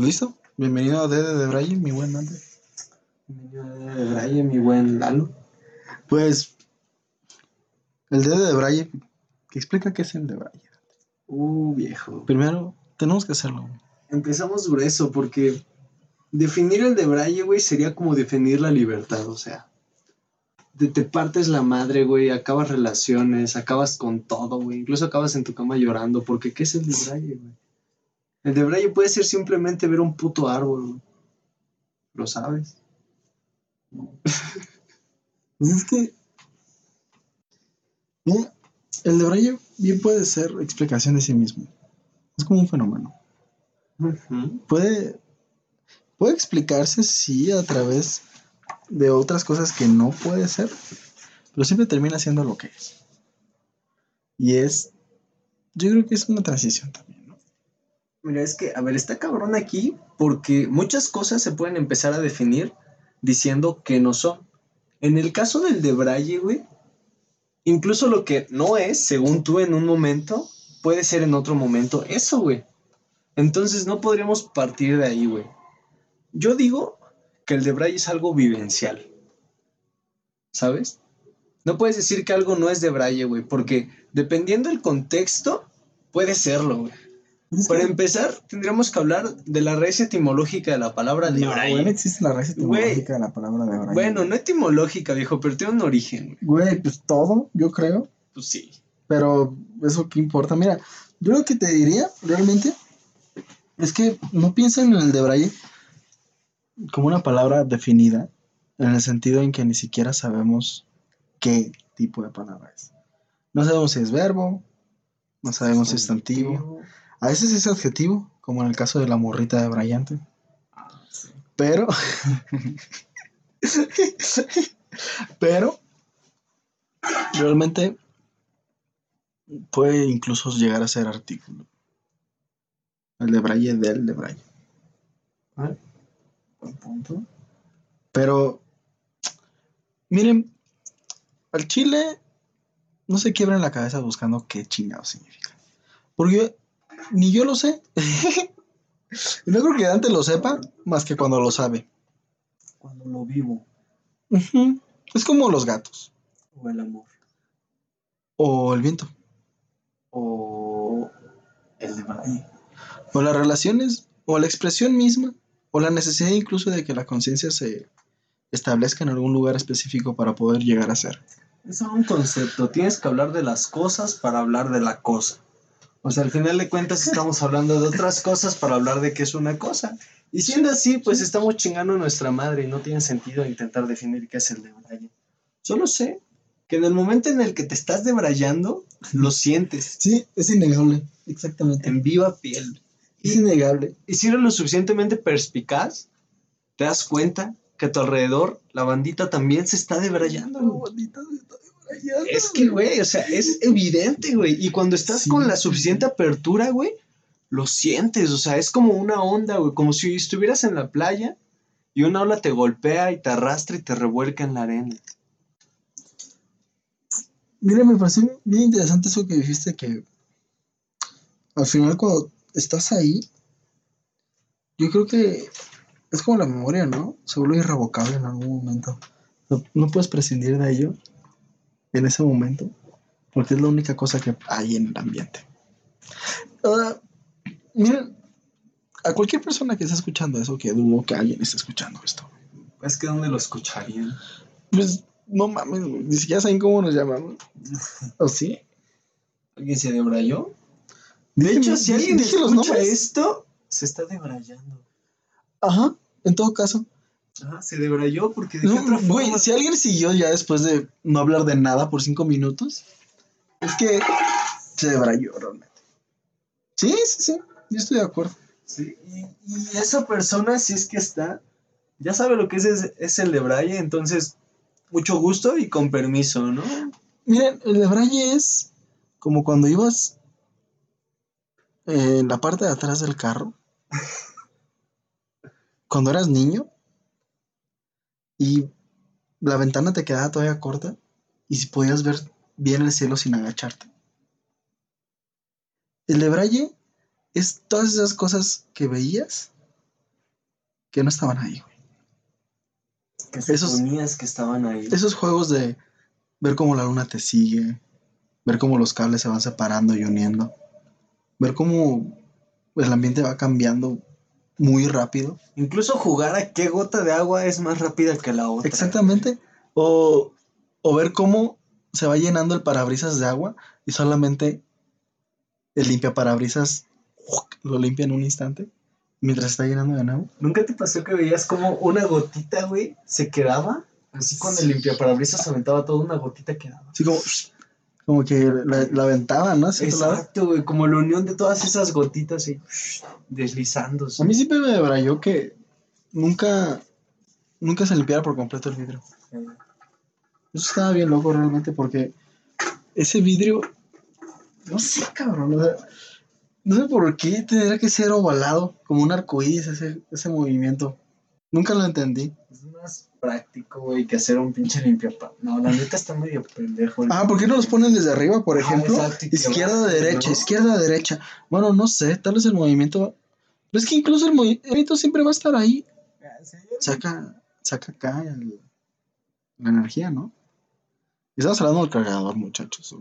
Pues listo. Bienvenido a Dede de Braille, mi buen Dante. Bienvenido a Dede de Braille, mi buen Lalo. Pues, el Dede de Braille, que explica qué es el de Braille. Viejo. Primero, tenemos que hacerlo. Empezamos grueso porque definir el de Braille, güey, sería como definir la libertad, o sea. Te partes la madre, güey, acabas relaciones, acabas con todo, güey. Incluso acabas en tu cama llorando, porque ¿qué es el de Braille, güey? El de Braille puede ser simplemente ver un puto árbol, güey. ¿Lo sabes? Pues es que, mira, el de Braille bien puede ser explicación de sí mismo. Es como un fenómeno. Uh-huh. Puede explicarse, sí, a través de otras cosas que no puede ser, pero siempre termina siendo lo que es. Y yo creo que es una transición también, ¿no? Mira, es que, a ver, está cabrón aquí porque muchas cosas se pueden empezar a definir diciendo que no son. En el caso del de Braille, güey, incluso lo que no es, según tú en un momento, puede ser en otro momento eso, güey. Entonces no podríamos partir de ahí, güey. Yo digo que el de Braille es algo vivencial, ¿sabes? No puedes decir que algo no es de Braille, güey, porque dependiendo del contexto, puede serlo, güey. Pues es Para que, empezar, tendríamos que hablar de la raíz etimológica de la palabra de no, güey, no Braille. existe la raíz Güey, etimológica de la palabra de Braille. bueno, no etimológica, viejo, pero tiene un origen, güey. Güey, pues todo, yo creo. Pues sí. Pero eso qué importa. Mira, yo lo que te diría realmente es que no piensen en el de Braille como una palabra definida, en el sentido en que ni siquiera sabemos qué tipo de palabra es. No sabemos si es verbo, no sabemos si es sustantivo. A veces es adjetivo, como en el caso de la morrita de Brillante. Sí. Pero, pero, realmente puede incluso llegar a ser artículo. El de Braille del de Braille. Ah, buen punto. Pero, miren, al chile no se quiebren la cabeza buscando qué chingado significa. Porque ni yo lo sé. Y no creo que Dante lo sepa más que cuando lo sabe. Cuando lo vivo. Uh-huh. Es como los gatos. O el amor. O el viento. O el de Braille. O las relaciones. O la expresión misma. O la necesidad incluso de que la conciencia se establezca en algún lugar específico para poder llegar a ser. Es un concepto. Tienes que hablar de las cosas para hablar de la cosa. O sea, al final de cuentas estamos hablando de otras cosas para hablar de qué es una cosa. Y siendo así, pues estamos chingando a nuestra madre y no tiene sentido intentar definir qué es el de Braille. Solo sé que en el momento en el que te estás debrayando, lo sientes. Sí, es innegable. Exactamente. En viva piel. Es innegable. Y si eres lo suficientemente perspicaz, te das cuenta que a tu alrededor la bandita también se está debrayando. La bandita se está debrayando. Es que, güey, o sea, es evidente, güey. Y cuando estás con la suficiente apertura, güey, lo sientes. O sea, es como una onda, güey. Como si estuvieras en la playa y una ola te golpea y te arrastra y te revuelca en la arena. Mira, me pareció bien interesante eso que dijiste, que al final cuando estás ahí, yo creo que es como la memoria, ¿no? Se vuelve irrevocable en algún momento. No puedes prescindir de ello en ese momento, porque es la única cosa que hay en el ambiente. Miren, a cualquier persona que esté escuchando eso, que dudo que alguien esté escuchando esto, Es que ¿dónde lo escucharían? pues no mames, güey, ni siquiera saben cómo nos llamamos. ¿O sí? ¿Alguien se debrayó? De hecho, si alguien dije los escucha nombres. esto, se está debrayando. Ajá, en todo caso. Ajá, se debrayó porque de qué No, otra güey, forma. si alguien siguió ya después de no hablar de nada por 5 minutos, es que se debrayó realmente. Sí, sí, sí, yo estoy de acuerdo. Sí, y esa persona, si es que está, ya sabe lo que es el de Braille, entonces, mucho gusto y con permiso, ¿no? Miren, el de Braille es como cuando ibas en la parte de atrás del carro, cuando eras niño y la ventana te quedaba todavía corta y si podías ver bien el cielo sin agacharte. El de Braille es todas esas cosas que veías que no estaban ahí, güey. Que suponías que estaban ahí. Esos juegos de ver cómo la luna te sigue, ver cómo los cables se van separando y uniendo, ver cómo el ambiente va cambiando muy rápido. Incluso jugar a qué gota de agua es más rápida que la otra. Exactamente. O ver cómo se va llenando el parabrisas de agua y solamente el limpiaparabrisas lo limpia en un instante mientras está llenando de nuevo. ¿Nunca te pasó que veías como una gotita, güey, se quedaba? Así cuando el limpiaparabrisas aventaba toda una gotita quedaba. Así como que la aventaba, ¿no? Hacia otro lado. Exacto, güey, como la unión de todas esas gotitas y deslizándose. A mí siempre me debrayó que nunca se limpiara por completo el vidrio. Eso estaba bien loco realmente porque ese vidrio, no sé, cabrón, o sea, no sé por qué tendría que ser ovalado, como un arcoíris ese movimiento. Nunca lo entendí. Es más práctico, güey, que hacer un pinche limpiaparabrisas. No, la neta está medio pendejo. ¿Por qué no los ponen desde arriba, por ejemplo? Exacto, Izquierda, derecha, ¿no? izquierda, derecha. Bueno, no sé, tal vez el movimiento... Pero es que incluso el movimiento siempre va a estar ahí. Saca acá la energía, ¿no? Estamos hablando del cargador, muchachos.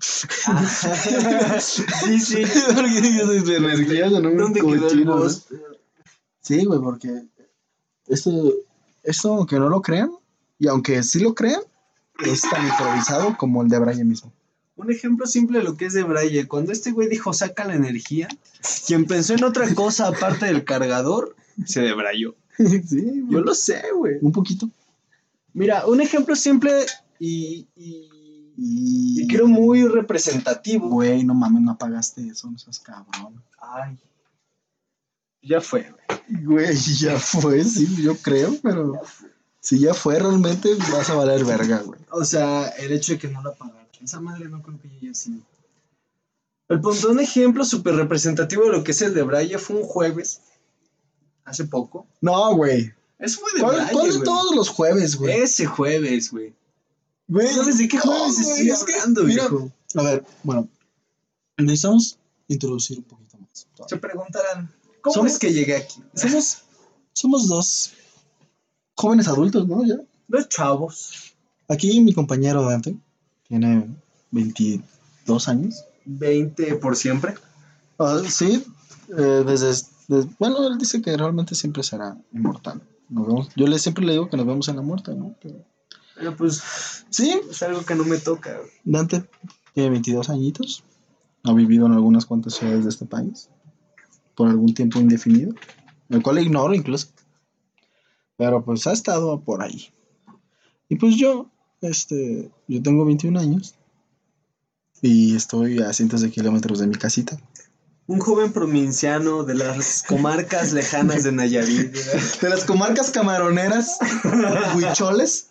Sí. Porque de energía, no me ¿Dónde quedó el boss? Sí, güey, porque esto, aunque no lo crean, y aunque sí lo crean, es tan improvisado como el de Brian mismo. Un ejemplo simple de lo que es de Braille. Cuando este güey dijo saca la energía, quien pensó en otra cosa aparte del cargador, se debrayó. Sí, güey. Yo lo sé, güey. Un poquito. Mira, un ejemplo simple y creo muy representativo. Güey, no mames, no apagaste eso, no seas cabrón. Ay. Ya fue, güey. Güey, ya fue, sí, yo creo, pero si ya fue realmente, vas a valer verga, güey. O sea, el hecho de que no la apagaron. Esa madre no creo que ya haya sido. El punto, un ejemplo súper representativo de lo que es el de Braille fue un jueves. Hace poco. No, güey. Eso fue de Braille, ¿Cuál de güey? todos los jueves, güey? Ese jueves, güey. Güey, ¿Sabes de qué jueves estoy hablando, viejo? A ver, bueno, necesitamos introducir un poquito más. Se preguntarán, ¿cómo es que llegué aquí? Somos dos jóvenes adultos, ¿no? Ya. Dos chavos. Aquí mi compañero Dante tiene 22 años. 20 por siempre. Sí, bueno, él dice que realmente siempre será inmortal. Yo siempre le digo que nos vemos en la muerte, ¿no? Pero pues, sí, es algo que no me toca. Dante tiene 22 añitos, ha vivido en algunas cuantas ciudades de este país por algún tiempo indefinido, el cual ignoro incluso, pero pues ha estado por ahí. Y pues yo tengo 21 años y estoy a cientos de kilómetros de mi casita. Un joven provinciano de las comarcas lejanas de Nayarit. De las comarcas camaroneras, huicholes,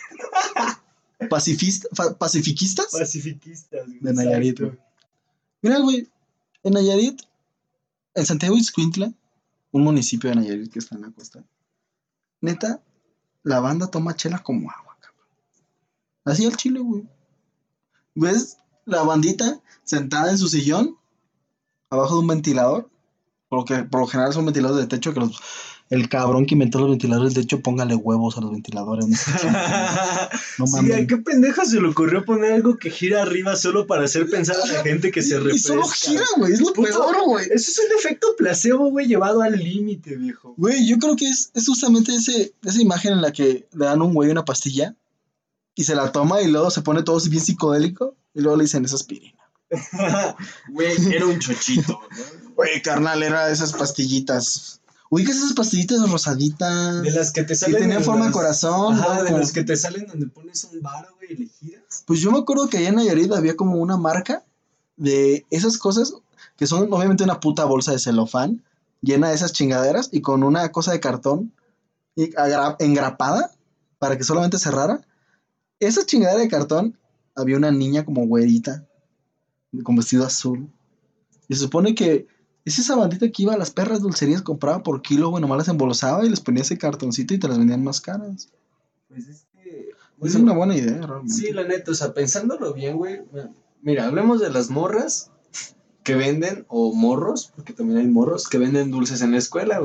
pacifiquistas. Pacifiquistas. De Nayarit, güey. Mira, güey, en Nayarit, en Santiago Ixcuintla, un municipio de Nayarit que está en la costa, neta, la banda toma chela como agua, cabrón. Así al chile, güey. ¿Ves la bandita sentada en su sillón, abajo de un ventilador? Porque por lo general son ventiladores de techo que el cabrón que inventó los ventiladores de techo, póngale huevos a los ventiladores. No mames. Sí, ¿a qué pendeja se le ocurrió poner algo que gira arriba solo para hacer pensar a la gente que se refresca? Y solo gira, güey, es lo peor, güey. Eso es un efecto placebo, güey, llevado al límite, viejo. Güey, yo creo que es justamente esa imagen en la que le dan a un güey una pastilla y se la toma y luego se pone todo bien psicodélico y luego le dicen, esa aspirina. Güey, era un chochito, ¿no? Güey, carnal, era esas pastillitas. Ubicas esas pastillitas rosaditas. De las que te salen. Que tenían forma de corazón. Ajá, de las que te salen donde pones un bar, güey, y le giras. Pues yo me acuerdo que allá en Nayarit había como una marca de esas cosas que son obviamente una puta bolsa de celofán llena de esas chingaderas y con una cosa de cartón engrapada para que solamente cerrara. Esa chingadera de cartón había una niña como güerita con vestido azul. Y se supone que es esa bandita que iba a las perras dulcerías, compraba por kilo, güey, nomás las embolsaba y les ponía ese cartoncito y te las vendían más caras. Pues es que... Bueno, es una buena idea, realmente. Sí, la neta, o sea, pensándolo bien, güey. Mira, hablemos de las morras que venden, o morros, porque también hay morros, que venden dulces en la escuela, güey.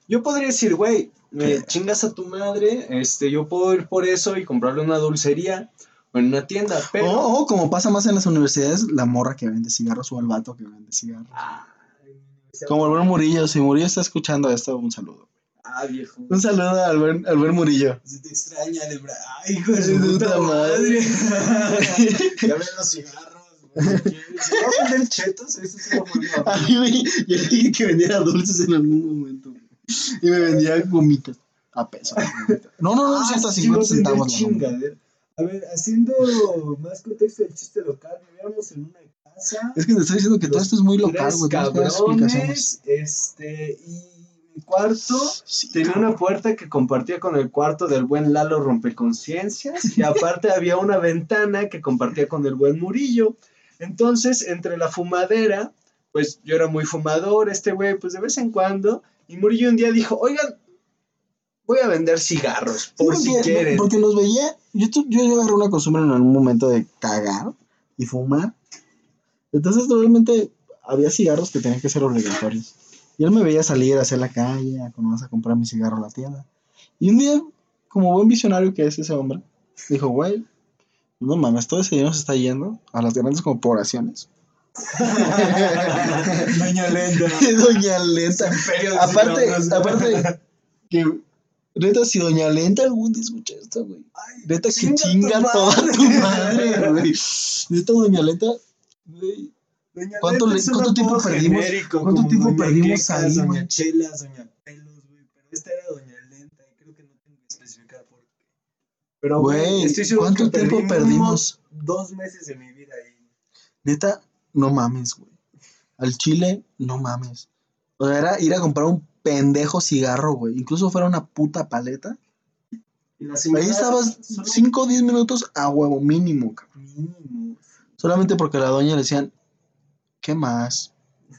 yo podría decir, güey, me chingas a tu madre, yo puedo ir por eso y comprarle una dulcería o en una tienda, pero... O como pasa más en las universidades, la morra que vende cigarros o el vato que vende cigarros. Como el buen Murillo, si Murillo está escuchando esto, un saludo. Viejo. Un saludo al buen Murillo. Se te extraña, Lebra. Ay, hijo de su puta madre. Ya ven los cigarros, güey. ¿Se va a vender chetos? Eso sí lo fue. Ay, güey, yo le dije que vendiera dulces en algún momento, güey. Y me vendía gomitas a peso. No, 150 centavos. Chingadera. A ver, haciendo más contexto del chiste local, vivíamos en una casa. Es que te estoy diciendo que todo esto es muy local, güey. Tres cabrones, y mi cuarto tenía una puerta que compartía con el cuarto del buen Lalo Rompeconciencias, y aparte había una ventana que compartía con el buen Murillo. Entonces, entre la fumadera, pues yo era muy fumador, güey, pues de vez en cuando, y Murillo un día dijo, oigan, voy a vender cigarros, por si quieren. Porque los veía, yo agarré una costumbre en algún momento de cagar y fumar. Entonces, realmente había cigarros que tenían que ser obligatorios. Y él me veía salir hacia la calle, cuando vas a comprar mi cigarro a la tienda. Y un día, como buen visionario que es ese hombre, dijo, güey, no mames, todo ese dinero se está yendo a las grandes corporaciones. Doña Lenta. Doña Lenta. Aparte, que neta, si Doña Lenta algún día escucha esto, güey. Neta, que chinga toda tu madre, güey. Neta, Doña Lenta, güey. ¿Cuánto tiempo perdimos? ¿Cuánto tiempo perdimos ahí, Doña güey? Chelas, Doña Pelos, güey. Pero esta era Doña Lenta y creo que no tengo que especificar por qué. Pero, güey, estoy seguro ¿cuánto que tiempo perdimos? 2 meses de mi vida ahí. Neta, no mames, güey. Al Chile, no mames. O sea, era ir a comprar un pendejo cigarro, güey. Incluso fuera una puta paleta. Y la señora, ahí estabas 5 o 10 minutos a huevo mínimo, cabrón. Mínimo. Solamente porque a la doña le decían, ¿qué más?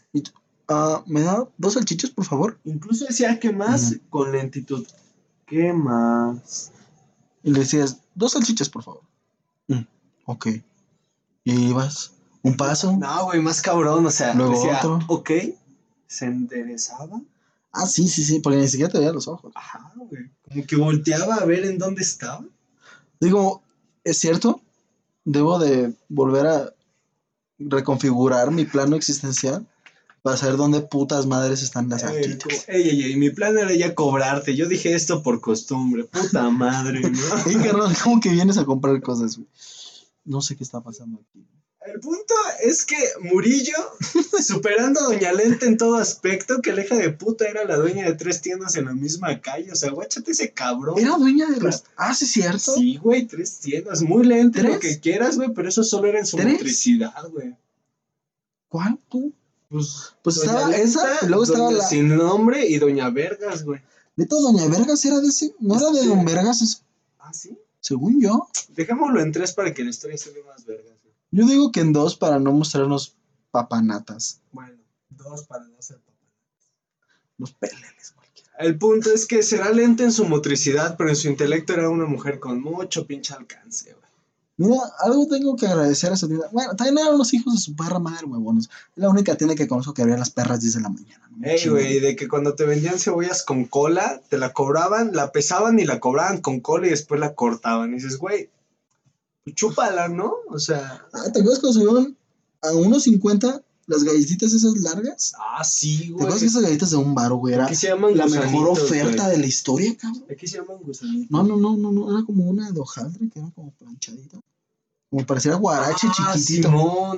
¿Me da 2 salchichas, por favor? Incluso decía, ¿qué más? Con lentitud. ¿Qué más? Y le decías, 2 salchichas, por favor. Ok. Y ibas un paso. No, güey, más cabrón, o sea, luego decía, otro. Ok, se enderezaba. Ah, sí, porque ni siquiera te veía los ojos. Ajá, güey. Como que volteaba a ver en dónde estaba. Digo, ¿es cierto? Debo de volver a reconfigurar mi plano existencial para saber dónde putas madres están las salchichas. Ey, mi plan era ya cobrarte. Yo dije esto por costumbre. Puta madre, ¿no? Ey, carnal, ¿cómo que vienes a comprar cosas, güey? No sé qué está pasando aquí. El punto es que Murillo, superando a Doña Lenta en todo aspecto, que la hija de puta era la dueña de 3 tiendas en la misma calle. O sea, guáchate ese cabrón. ¿Era dueña de las...? Ah, sí, ¿cierto? Sí, güey, 3 tiendas. Muy lento, lo que quieras, güey, pero eso solo era en su motricidad, güey. ¿Cuál, tú? Pues estaba Lenta, esa, y luego estaba la... Sin Nombre y Doña Vergas, güey. ¿Neta Doña Vergas era de ese? ¿No era de Don Vergas eso? ¿Ah, sí? Según yo. Dejémoslo en 3 para que la historia se vea más vergas, güey. Yo digo que en 2 para no mostrarnos papanatas. Bueno, 2 para no ser papanatas. Los peleles cualquiera. El punto es que será lenta en su motricidad, pero en su intelecto era una mujer con mucho pinche alcance, güey. Mira, algo tengo que agradecer a esa tienda. Bueno, también eran los hijos de su perra madre, huevones. Es la única tienda que conozco que abría las perras 10 de la mañana. ¿No? Ey, güey, de que cuando te vendían cebollas con cola, te la cobraban, la pesaban y la cobraban con cola y después la cortaban. Y dices, güey, chúpala, ¿no? O sea... ¿te acuerdas cuando subieron a 1.50 las galletitas esas largas? Ah, sí, güey. ¿Te acuerdas que esas galletas de un baro, güey? Era la mejor oferta de la historia, cabrón. Aquí se llaman gusanitos. No. Era como una de hojaldre que era como planchadita. Como pareciera guarache chiquitito. Simón,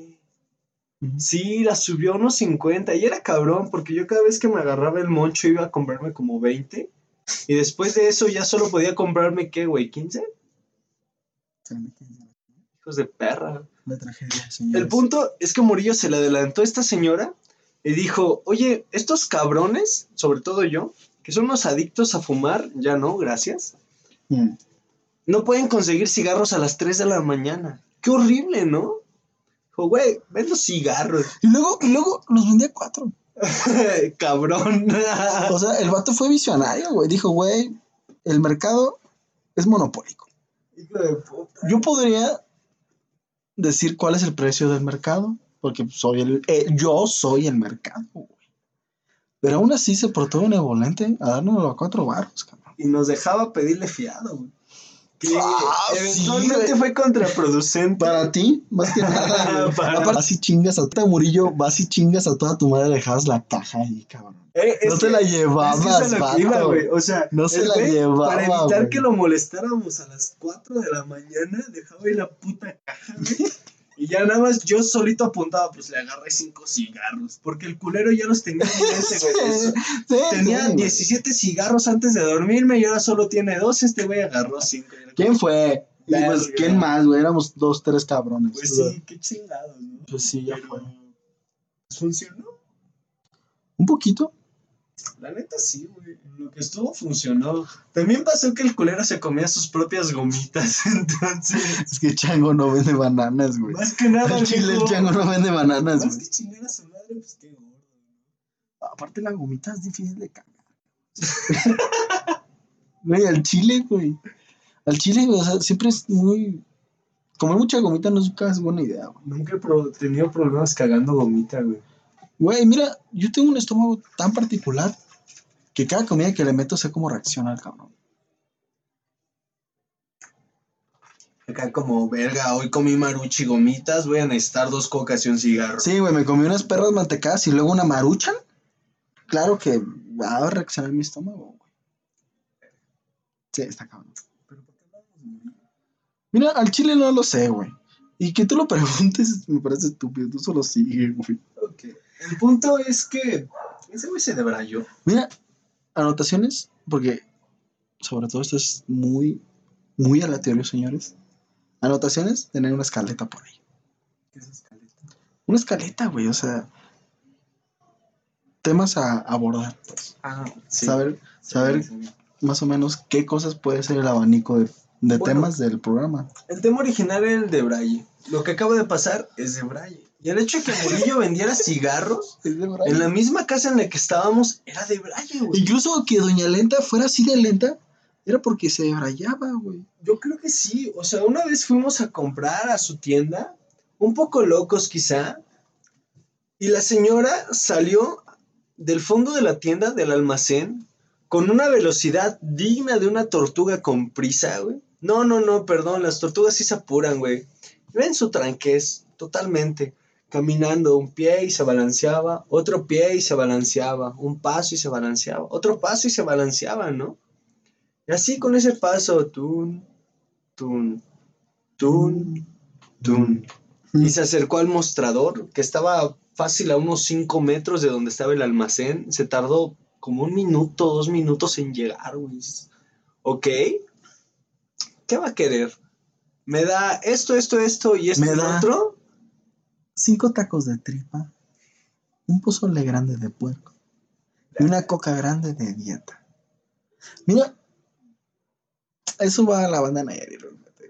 Sí, la subió a 1.50 y era cabrón porque yo cada vez que me agarraba el moncho iba a comprarme como 20 y después de eso ya solo podía comprarme, ¿qué, güey? ¿15? Hijos de perra. La tragedia, señores. El punto es que Murillo se le adelantó a esta señora y dijo, oye, estos cabrones, sobre todo yo, que son unos adictos a fumar, ya no, gracias, no pueden conseguir cigarros a las 3 de la mañana. Qué horrible, ¿no? Dijo, güey, vendo cigarros. Y luego los vendía 4. Cabrón. O sea, el vato fue visionario, güey. Dijo, güey, el mercado es monopólico. Hijo de puta. Yo podría decir cuál es el precio del mercado, porque yo soy el mercado, güey. Pero aún así se portó benevolente a darnos a 4 baros, cabrón. Y nos dejaba pedirle fiado, güey. Que eventualmente güey. fue contraproducente. Para ti, más que nada, güey. Para- Aparte, vas y chingas a Murillo, vas y chingas a toda tu madre, dejabas la caja ahí, cabrón. Es No te que- la es que llevabas, eso es a lo que iba, vato. güey. O sea, No se el la güey, llevaba, para evitar güey. que lo molestáramos a las 4 de la mañana, dejaba ahí la puta caja, güey. Y ya nada más yo solito apuntaba, pues le agarré 5 cigarros. Porque el culero ya los tenía en mente, güey. Sí, Tenía sí, güey. 17 cigarros antes de dormirme y ahora solo tiene 2. Este güey agarró 5. ¿Quién fue? Y pues, Verga. ¿quién más, güey? Éramos 2, 3 cabrones. Pues O sea, sí, qué chingados, ¿no? Pues sí, ya Pero, fue. pues, funcionó. Un poquito. La neta sí, güey. Lo que estuvo funcionó. También pasó que el culero se comía sus propias gomitas. Entonces, Es que Chango no vende bananas, güey. más que nada, Al chile el viejo, Chango no vende bananas, más güey. que chingar a su madre, pues qué gordo. Aparte la gomita es difícil de cagar. Güey, al chile, güey. Al chile, güey, o sea, siempre es muy... Comer mucha gomita no es buena idea, güey. Nunca he tenido problemas cagando gomita, güey. Güey, mira, yo tengo un estómago tan particular que cada comida que le meto sé cómo reacciona el cabrón. Acá como, verga, hoy comí maruchi y gomitas, voy a necesitar 2 cocas y un cigarro. Sí, güey, me comí unas perras mantecadas y luego una maruchan. Claro que va a reaccionar mi estómago, güey. Sí, está cabrón. ¿Pero por qué hablamos de morir? Mira, al chile no lo sé, güey. Y que tú lo preguntes me parece estúpido. Tú solo sigue, güey. Ok. El punto es que ese güey se debrayó. Mira, anotaciones, porque sobre todo esto es muy, muy aleatorio, señores. Anotaciones, tener una escaleta por ahí. ¿Qué es escaleta? Una escaleta, güey, o sea, temas a abordar, pues. Ah, sí. Saber Sí. más o menos qué cosas puede ser el abanico de Bueno. temas del programa. El tema original era el de Braille. Lo que acaba de pasar es de Braille. Y el hecho de que Murillo vendiera cigarros Es de Braille. en la misma casa en la que estábamos era de Braille, güey. Incluso que Doña Lenta fuera así de lenta, era porque se brayaba, güey. Yo creo que sí. O sea, una vez fuimos a comprar a su tienda, un poco locos quizá, y la señora salió del fondo de la tienda, del almacén, con una velocidad digna de una tortuga con prisa, güey. No, perdón, las tortugas sí se apuran, güey. Ven su tranquez, totalmente. Caminando un pie y se balanceaba, otro pie y se balanceaba, un paso y se balanceaba, otro paso y se balanceaba, ¿no? Y así con ese paso, tun, tun, tun, tun. Y se acercó al mostrador, que estaba fácil a unos 5 metros de donde estaba el almacén. Se tardó como 1 minuto, 2 minutos en llegar, güey. Ok, ¿qué va a querer? ¿Me da esto y esto Me y da- otro? 5 tacos de tripa, un pozole grande de puerco y una coca grande de dieta. Mira, eso va a la banda Nayari, realmente.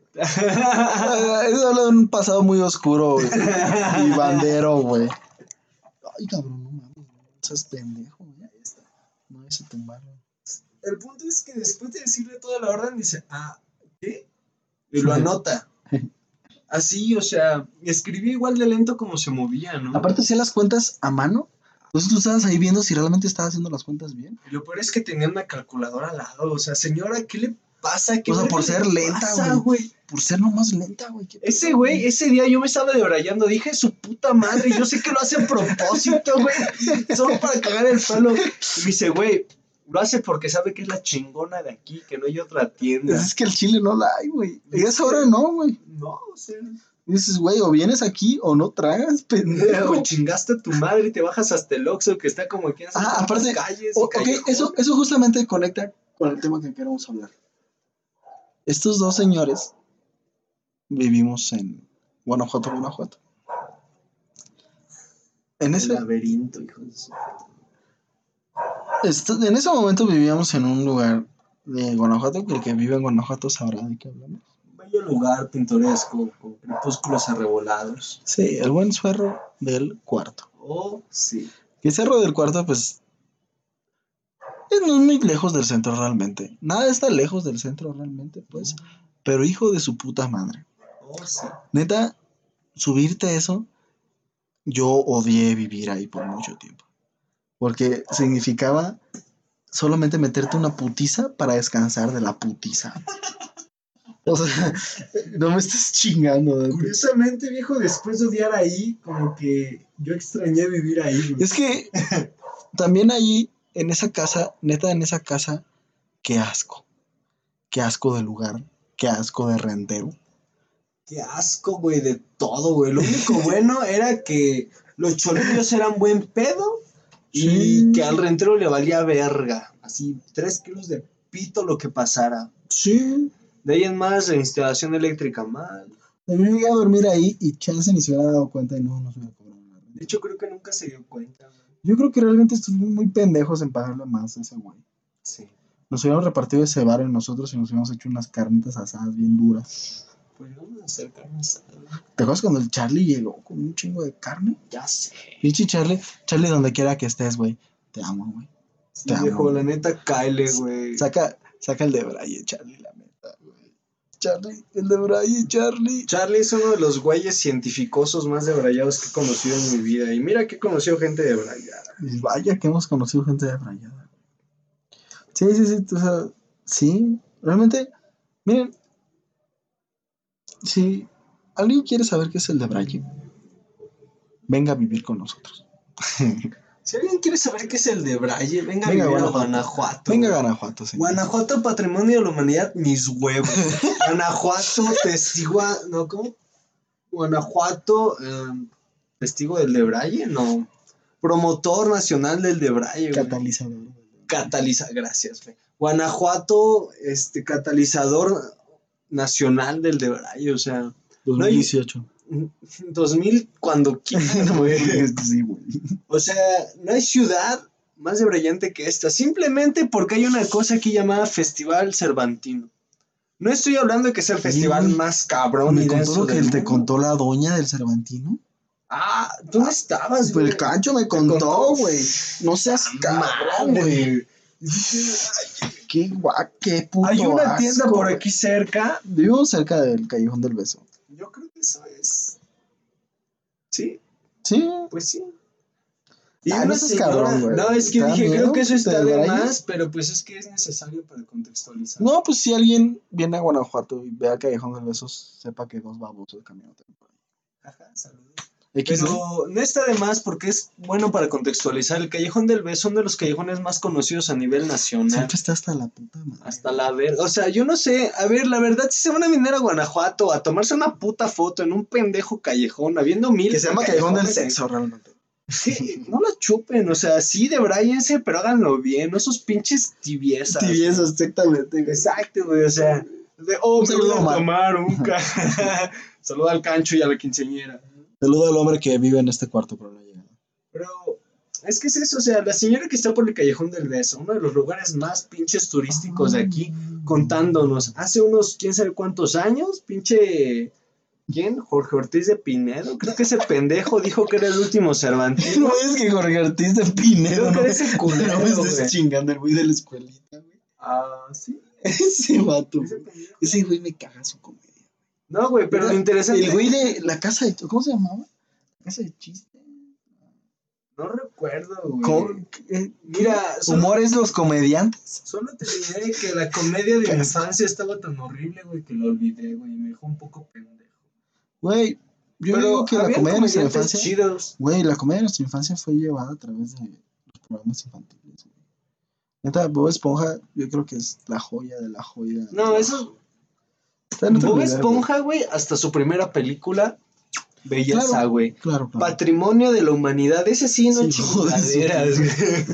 Eso habla de un pasado muy oscuro, güey, y bandero, güey. Ay, cabrón, no mames, güey. Seas pendejo, güey. Ahí está. No es a tumbarlo. El punto es que después de decirle toda la orden, dice, ¿qué? Y lo anota. Así, o sea, escribía igual de lento como se movía, ¿no? Aparte, hacía las cuentas a mano. Entonces tú estabas ahí viendo si realmente estaba haciendo las cuentas bien. Y lo peor es que tenía una calculadora al lado. O sea, señora, ¿qué le pasa? ¿Qué O sea, por verga ser le lenta, pasa, güey. Por ser nomás lenta, güey. Ese güey, ese día yo me estaba debrayando. Dije, su puta madre, yo sé que lo hace a propósito, güey. Solo para cagar el palo. Y me dice, güey, lo hace porque sabe que es la chingona de aquí, que no hay otra tienda. Es que el chile no la hay, güey. Y a esa hora no, güey. No, o sea... Dices, güey, o vienes aquí o no tragas, pendejo. O chingaste a tu madre y te bajas hasta el Oxxo, que está como aquí en Aparte, calles. ok, eso justamente conecta con el tema que queremos hablar. Estos dos señores vivimos en Guanajuato. En El ese, laberinto, hijo de su... en ese momento vivíamos en un lugar de Guanajuato, que el que vive en Guanajuato sabrá de qué hablamos. Bello lugar pintoresco, con crepúsculos arrebolados. Sí, el buen Cerro del Cuarto. Oh, sí. Que Cerro del Cuarto, pues, no es muy lejos del centro realmente. Nada está lejos del centro realmente, pues. Pero hijo de su puta madre. Oh, sí. Neta, subirte a eso, yo odié vivir ahí por mucho tiempo. Porque significaba solamente meterte una putiza para descansar de la putiza. O sea, no me estés chingando. Curiosamente, viejo, después de odiar ahí, como que yo extrañé vivir ahí, güey. Es que también ahí, en esa casa, neta, en esa casa, qué asco. Qué asco de lugar. Qué asco de rentero. Qué asco, güey, de todo, güey. Lo único bueno era que los cholillos eran buen pedo y Sí. que al rentero le valía verga. Así, 3 kilos de pito lo que pasara. Sí. De ahí en más, la instalación eléctrica mal. Yo llegué a dormir ahí y chance ni se hubiera dado cuenta y no se hubiera cobrado la renta. De hecho, creo que nunca se dio cuenta, güey. Yo creo que realmente estuvimos muy pendejos en pagarle más a ese güey. Sí. Nos hubiéramos repartido ese bar en nosotros y nos hubiéramos hecho unas carnitas asadas bien duras. Pues vamos a hacer carne asada. ¿Te acuerdas cuando el Charlie llegó con un chingo de carne? Ya sé. Pinche Charlie, donde quiera que estés, güey. Te amo, güey. Sí, viejo, la neta, Kyle, güey. Saca el de Braille, Charlie, la neta, güey. Charlie, el de Braille, Charlie. Charlie es uno de los güeyes cientificosos más debrayados que he conocido en mi vida. Y mira que he conocido gente debrayada. Y vaya que hemos conocido gente de Brayada. Sí, o sea, sí, realmente, miren, si alguien quiere saber qué es el de Braille, venga a vivir con nosotros. Si alguien quiere saber qué es el de Braille, venga a Venga, vivir a Guanajuato. Guanajuato. Venga a güey. Guanajuato, sí. Guanajuato, patrimonio de la humanidad, mis huevos. Guanajuato, testigo, ¿no? ¿Cómo? Guanajuato, testigo del de Braille, no. Promotor nacional del de Braille, güey. Catalizador. Gracias, güey. Guanajuato, catalizador nacional del de Braille, o sea. 2018. 2000 cuando quieras, güey. Sí, güey. O sea, no hay ciudad más debrayante que esta. Simplemente porque hay una cosa aquí llamada Festival Cervantino. No estoy hablando de que sea el festival más cabrón Me y contó denso lo que del te mundo. contó la doña del Cervantino. Ah, tú no estabas, Pues güey. el Cancho me contó, güey. No seas cabrón, güey. Qué puto Hay una tienda asco, por güey. aquí cerca. Vivo cerca del Callejón del Beso. Yo creo que eso es. Sí, Sí. pues sí. Y Ah, una no seas señora, cabrón, güey. no, es que ¿Te da dije, miedo creo que eso que está te de debraye? más, pero pues es que es necesario para contextualizar. No, pues si alguien viene a Guanajuato y ve a Callejón del Beso, sepa que dos babosos caminando por ahí. Ajá, saludos. X, ¿no? Pero no está de más porque es bueno para contextualizar. El Callejón del Beso es uno de los callejones más conocidos a nivel nacional. Siempre está hasta la puta madre. Hasta la verga. O sea, yo no sé. A ver, la verdad, si se van a venir a Guanajuato a tomarse una puta foto en un pendejo callejón, habiendo mil. Que se llama Callejón del callejones, Sexo, realmente. Sí, no lo chupen. O sea, sí, debráyense, pero háganlo bien. No esos pinches tibiezas. Tibiezas, exactamente. Exacto, güey. O sea, Un me saludo voy a a Omar. tomar un saludo al Cancho y a la quinceañera. Saludo al hombre que vive en este cuarto, pero no ha llegado. Pero es que es eso, o sea, la señora que está por el Callejón del Beso, uno de los lugares más pinches turísticos de aquí, contándonos, hace unos quién sabe cuántos años, pinche, ¿quién? Jorge Ortiz de Pinedo, creo que ese pendejo dijo que era el último Cervantino. No es que Jorge Ortiz de Pinedo, Creo que era ese culero, no me estés güey. chingando el güey de la escuelita, güey. Ah, sí. Ese vato. Ese pendejo. Ese güey me caga su comedia. No, güey, pero lo interesante. El güey de la casa de. ¿Cómo se llamaba? Casa de chiste. No recuerdo, güey. Mira, Mira, humor es los comediantes. solo te diré que la comedia de mi infancia estaba tan horrible, güey, que lo olvidé, güey, y me dejó un poco pendejo. Güey, yo Pero digo que la habían comedia de nuestra comediantes infancia. chidos. Güey, la comedia de nuestra infancia fue llevada a través de los programas infantiles, güey. Neta, Bob Esponja, yo creo que es la joya de la joya. No, eso. Está en otro Bob nivel, Esponja, güey, hasta su primera película, belleza, Claro, güey. Claro. Patrimonio de la humanidad. Ese sí, no Sí, chingaderas, joder,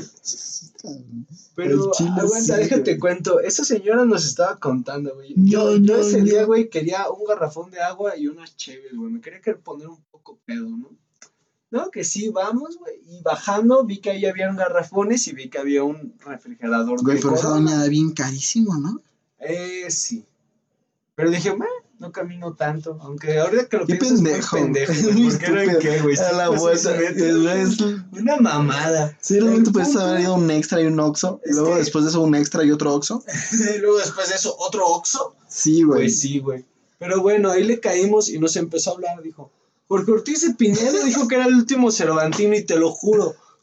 güey. Pero, El chile aguanta, sí, déjate güey. cuento. Esa señora nos estaba contando, güey. No, Yo ese no. día, güey, quería un garrafón de agua y unas cheves, güey. Me quería poner un poco pedo, ¿no? No, que sí, vamos, güey. Y bajando vi que ahí había garrafones y vi que había un refrigerador Güey, de pero esa Corona. doña era bien carísimo, ¿no? Sí. Pero dije, no camino tanto. Aunque ahorita que lo Qué pienso pendejo. es muy pendejo, Muy güey. ¿Por qué era estúpido. qué, güey? A la Cinco, vuelta. 6 metros. Una mamada. Sí, realmente El puedes punto- haber ido un extra y un Oxxo. Y Es luego que- después de eso un extra y otro Oxxo. Y luego después de eso, otro Oxxo. Sí, güey. Pues sí, güey. Pero bueno, ahí le caímos y nos empezó a hablar. Dijo, Jorge Ortiz de Pinedo dijo que era el último Cervantino y te lo juro.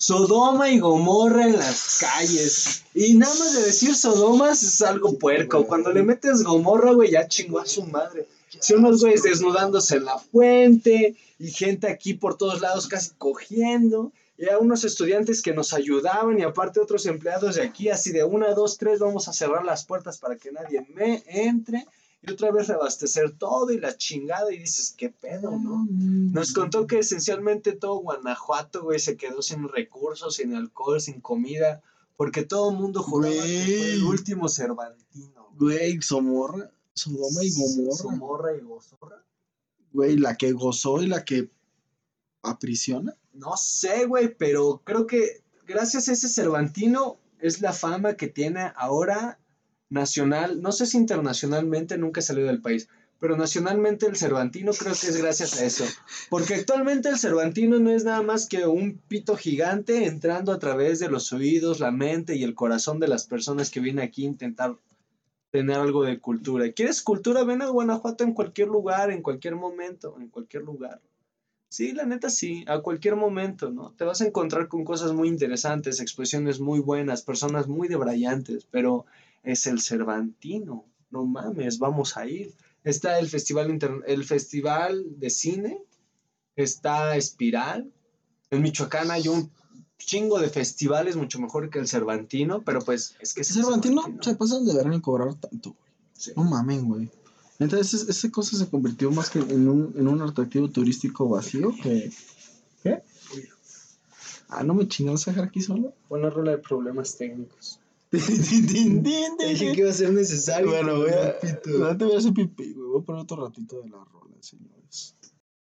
Sodoma y Gomorra en las calles. Y nada más de decir Sodomas es algo puerco. Cuando le metes Gomorra, güey, ya chingó a su madre. Son unos güeyes desnudándose en la fuente y gente aquí por todos lados casi cogiendo. Y a unos estudiantes que nos ayudaban y aparte otros empleados de aquí, así de 1, 2, 3, vamos a cerrar las puertas para que nadie me entre. Y otra vez reabastecer todo y la chingada y dices, ¿qué pedo, no? Nos contó que esencialmente todo Guanajuato, güey, se quedó sin recursos, sin alcohol, sin comida, porque todo el mundo juraba que fue el último Cervantino. Güey, Sodoma y Gomorra. Somorra y Gozorra. Güey, la que gozó y la que aprisiona. No sé, güey, pero creo que gracias a ese Cervantino es la fama que tiene ahora nacional, no sé si internacionalmente, nunca he salido del país, pero nacionalmente el Cervantino creo que es gracias a eso. Porque actualmente el Cervantino no es nada más que un pito gigante entrando a través de los oídos, la mente y el corazón de las personas que vienen aquí a intentar tener algo de cultura. ¿Quieres cultura? Ven a Guanajuato en cualquier lugar, en cualquier momento, en cualquier lugar. Sí, la neta sí, a cualquier momento, ¿no? Te vas a encontrar con cosas muy interesantes, expresiones muy buenas, personas muy debrayantes, pero es el Cervantino, no mames, vamos a ir. Está el festival de cine, está Espiral. En Michoacán hay un chingo de festivales mucho mejor que el Cervantino, pero pues es que es el Cervantino Cervantino. se pasan de verán en cobrar tanto, güey. Sí. No mamen, güey. Entonces, esa cosa se convirtió más que en un atractivo turístico vacío que... ¿Qué? Ah, no me chingados a dejar aquí solo. Una rola de problemas técnicos. Tin, tin, tin, Dije que iba a ser necesario. Bueno, pero voy no, a... pito. No te voy a hacer pipí, güey. Voy a poner otro ratito de la rola, señores.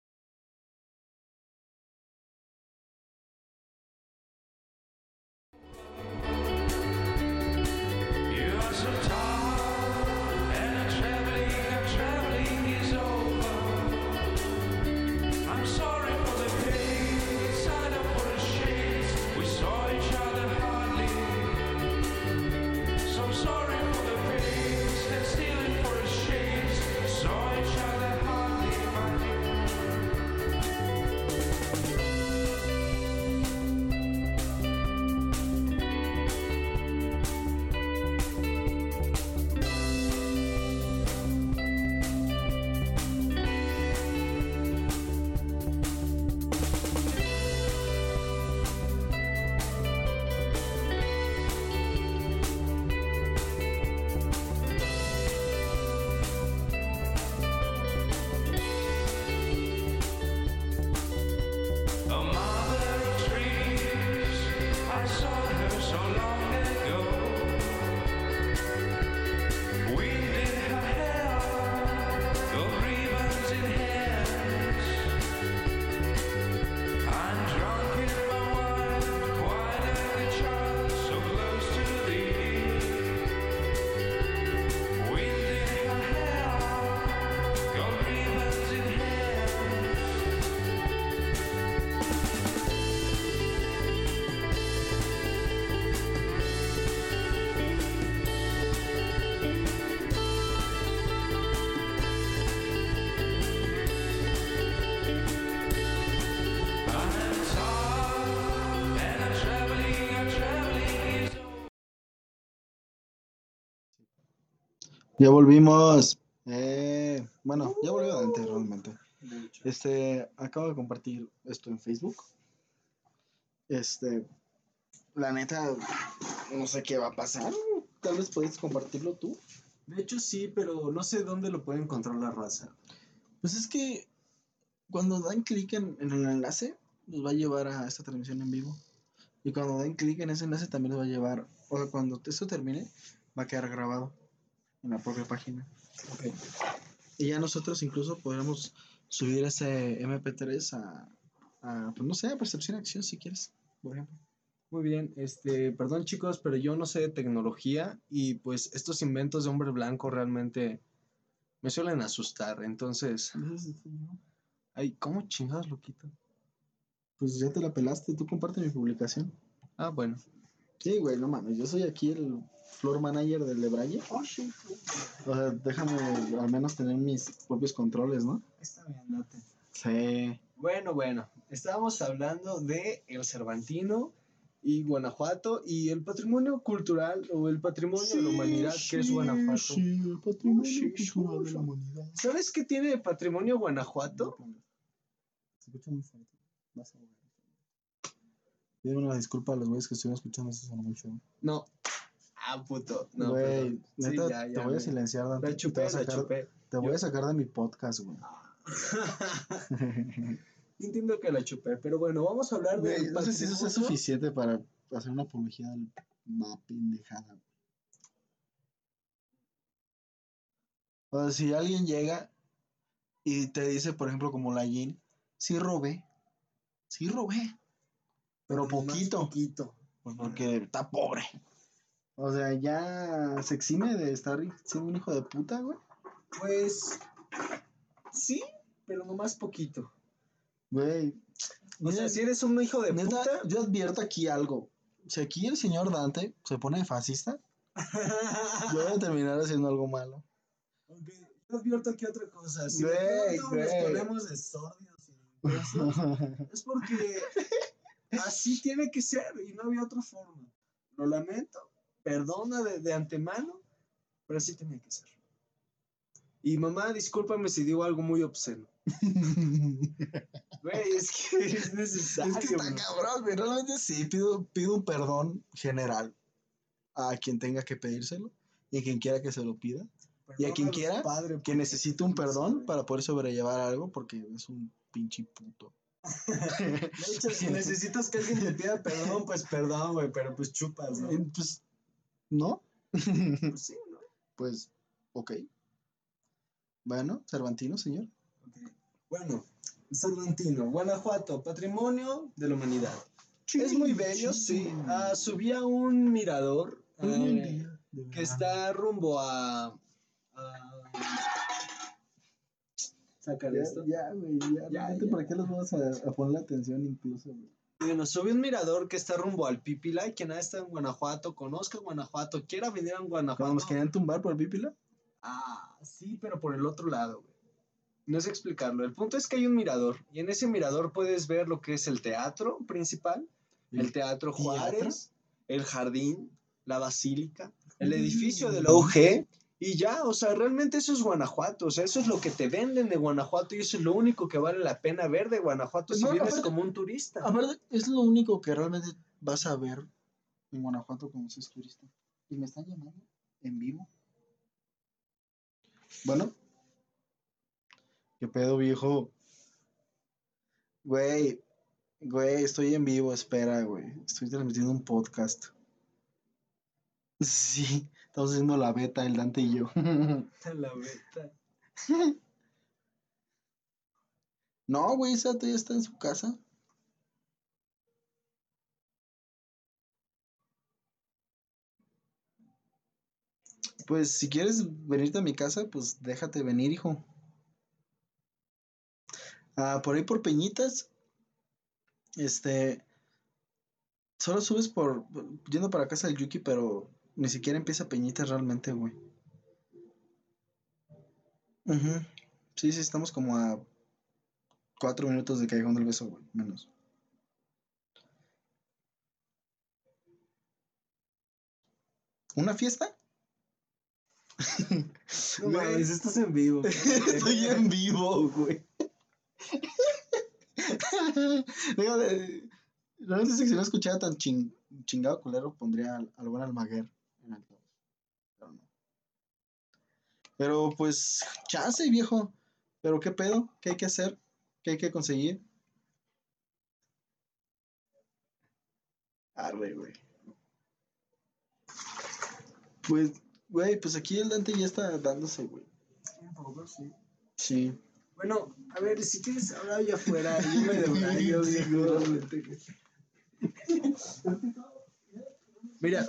You are so tall, and traveling is over. I'm sorry for the pain, inside up for the shades. We saw each other hardly. So sorry for the pain, stand stealing for the shades. Saw each other hardly. A mother of trees, I saw her so long ago. Wind in her hair, gold ribbons in hands. I'm drunk in my wine, quiet as a child, so close to thee. Wind in her hair, gold ribbons in hands. I'm tall and I'm traveling is over. Ya volvimos. Bueno, ya volvió adelante realmente. Acabo de compartir esto en Facebook. La neta, no sé qué va a pasar. Tal vez puedes compartirlo tú. De hecho sí, pero no sé dónde lo puede encontrar la raza. Pues es que cuando dan clic en el enlace, nos va a llevar a esta transmisión en vivo. Y cuando den clic en ese enlace también nos va a llevar, o sea, cuando esto termine, va a quedar grabado en la propia página. Ok. Y ya nosotros incluso podremos subir ese MP3 pues no sé, a Percepción Acción si quieres, por ejemplo. Muy bien, perdón chicos, pero yo no sé de tecnología y pues estos inventos de hombre blanco realmente me suelen asustar. Entonces, ay, ¿cómo chingados lo quito? Pues ya te la pelaste, tú comparte mi publicación. Ah, bueno. Sí, güey, no mames, yo soy aquí el floor manager del Debraye. O sea, déjame al menos tener mis propios controles, ¿no? Está bien, date. Sí. Bueno, estábamos hablando de el Cervantino y Guanajuato y el patrimonio cultural o el patrimonio de la humanidad que es Guanajuato. Sí, el patrimonio Sí, cultural de sí. la humanidad. ¿Sabes qué tiene de patrimonio Guanajuato? Se escucha muy fuerte. Vas a ahogar. Pido una disculpa a los güeyes que estuvieron escuchando eso sonó mucho. No. Ah, puto. No, Güey, perdón. Sí, neta, ya, te ya. voy a silenciar, Dante. La y te chupé, voy a sacar, te voy Yo- a sacar de mi podcast, güey. Entiendo que la chupé, pero bueno, vamos a hablar Güey, del no sé si eso es patrimonio. suficiente para hacer una publicidad más pendejada, güey. O sea, si alguien llega y te dice, por ejemplo, como la Jean, sí robé, pero nomás poquito, poquito. pues porque está pobre. O sea, ya se exime de estar siendo un hijo de puta, güey. Pues sí, pero nomás poquito. Güey, O sea, mira, si eres un hijo de neta, puta, yo advierto aquí algo. Si aquí el señor Dante se pone fascista, yo voy a terminar haciendo algo malo. ok, yo advierto aquí otra cosa. Si de Güey, pronto nos güey. ponemos de sordios y de intensos, es porque así tiene que ser y no había otra forma. Lo lamento, perdona de antemano, pero así tiene que ser. Y mamá, discúlpame si digo algo muy obsceno. Güey, es que es necesario. Es que está bro. cabrón, güey. Realmente sí, pido un perdón general a quien tenga que pedírselo y a quien quiera que se lo pida. Y a quien Perdónalos, quiera padre, que porque necesite un no perdón sabe. para poder sobrellevar algo porque es un pinche puto. De hecho, si necesitas que alguien te pida perdón, pues perdón, güey, pero pues chupas, ¿no? Pues, ¿no? Pues sí, ¿no? Pues, ok. Bueno, Cervantino, señor. Ok. Bueno, Cervantino, Guanajuato, patrimonio de la humanidad. Es muy bello, sí. Subí a un mirador que está rumbo a sacar esto. Ya, güey, ya. Ya, Realmente, ya. ¿para qué los vamos a poner atención incluso, güey? Bueno, subí un mirador que está rumbo al Pipila y quien ha estado en Guanajuato, conozca Guanajuato, quiera venir a ¿Cuando Guanajuato. nos querían tumbar por el pípila? Ah, sí, pero por el otro lado, güey. No sé explicarlo. El punto es que hay un mirador y en ese mirador puedes ver lo que es el teatro principal, el Teatro Juárez, el jardín, la basílica, el edificio de la UG y ya, o sea, realmente eso es Guanajuato, o sea, eso es lo que te venden de Guanajuato y eso es lo único que vale la pena ver de Guanajuato si No, vienes aparte- como un turista. Aparte, es lo único que realmente vas a ver en Guanajuato cuando seas turista. Y me están llamando en vivo. Bueno, ¿qué pedo, viejo? Güey, estoy en vivo, espera, güey. Estoy transmitiendo un podcast. Sí, estamos haciendo la beta, el Dante y yo. La beta. No, güey, Sato ya está en su casa. Pues si quieres venirte a mi casa, pues déjate venir, hijo. Ah, por ahí por Peñitas, este, solo subes yendo para casa del Yuki, pero ni siquiera empieza Peñitas realmente, güey. Ujú. Sí, estamos como a 4 minutos de Callejón del Beso, güey, menos. ¿Una fiesta? No Güey, mames, estás en vivo. estoy en vivo, güey. Déjame, realmente si no escuchara tan chingado culero, pondría al buen Almaguer en altavoz. Pero no. Pero pues, chance, viejo. Pero qué pedo, qué hay que hacer, qué hay que conseguir. Arre, güey. Pues, güey, pues aquí el Dante ya está dándose, güey. Un poco, sí. Sí. Bueno, a ver, si quieres hablar allá afuera, yo me debrayo, Sí, viejo. realmente. Mira,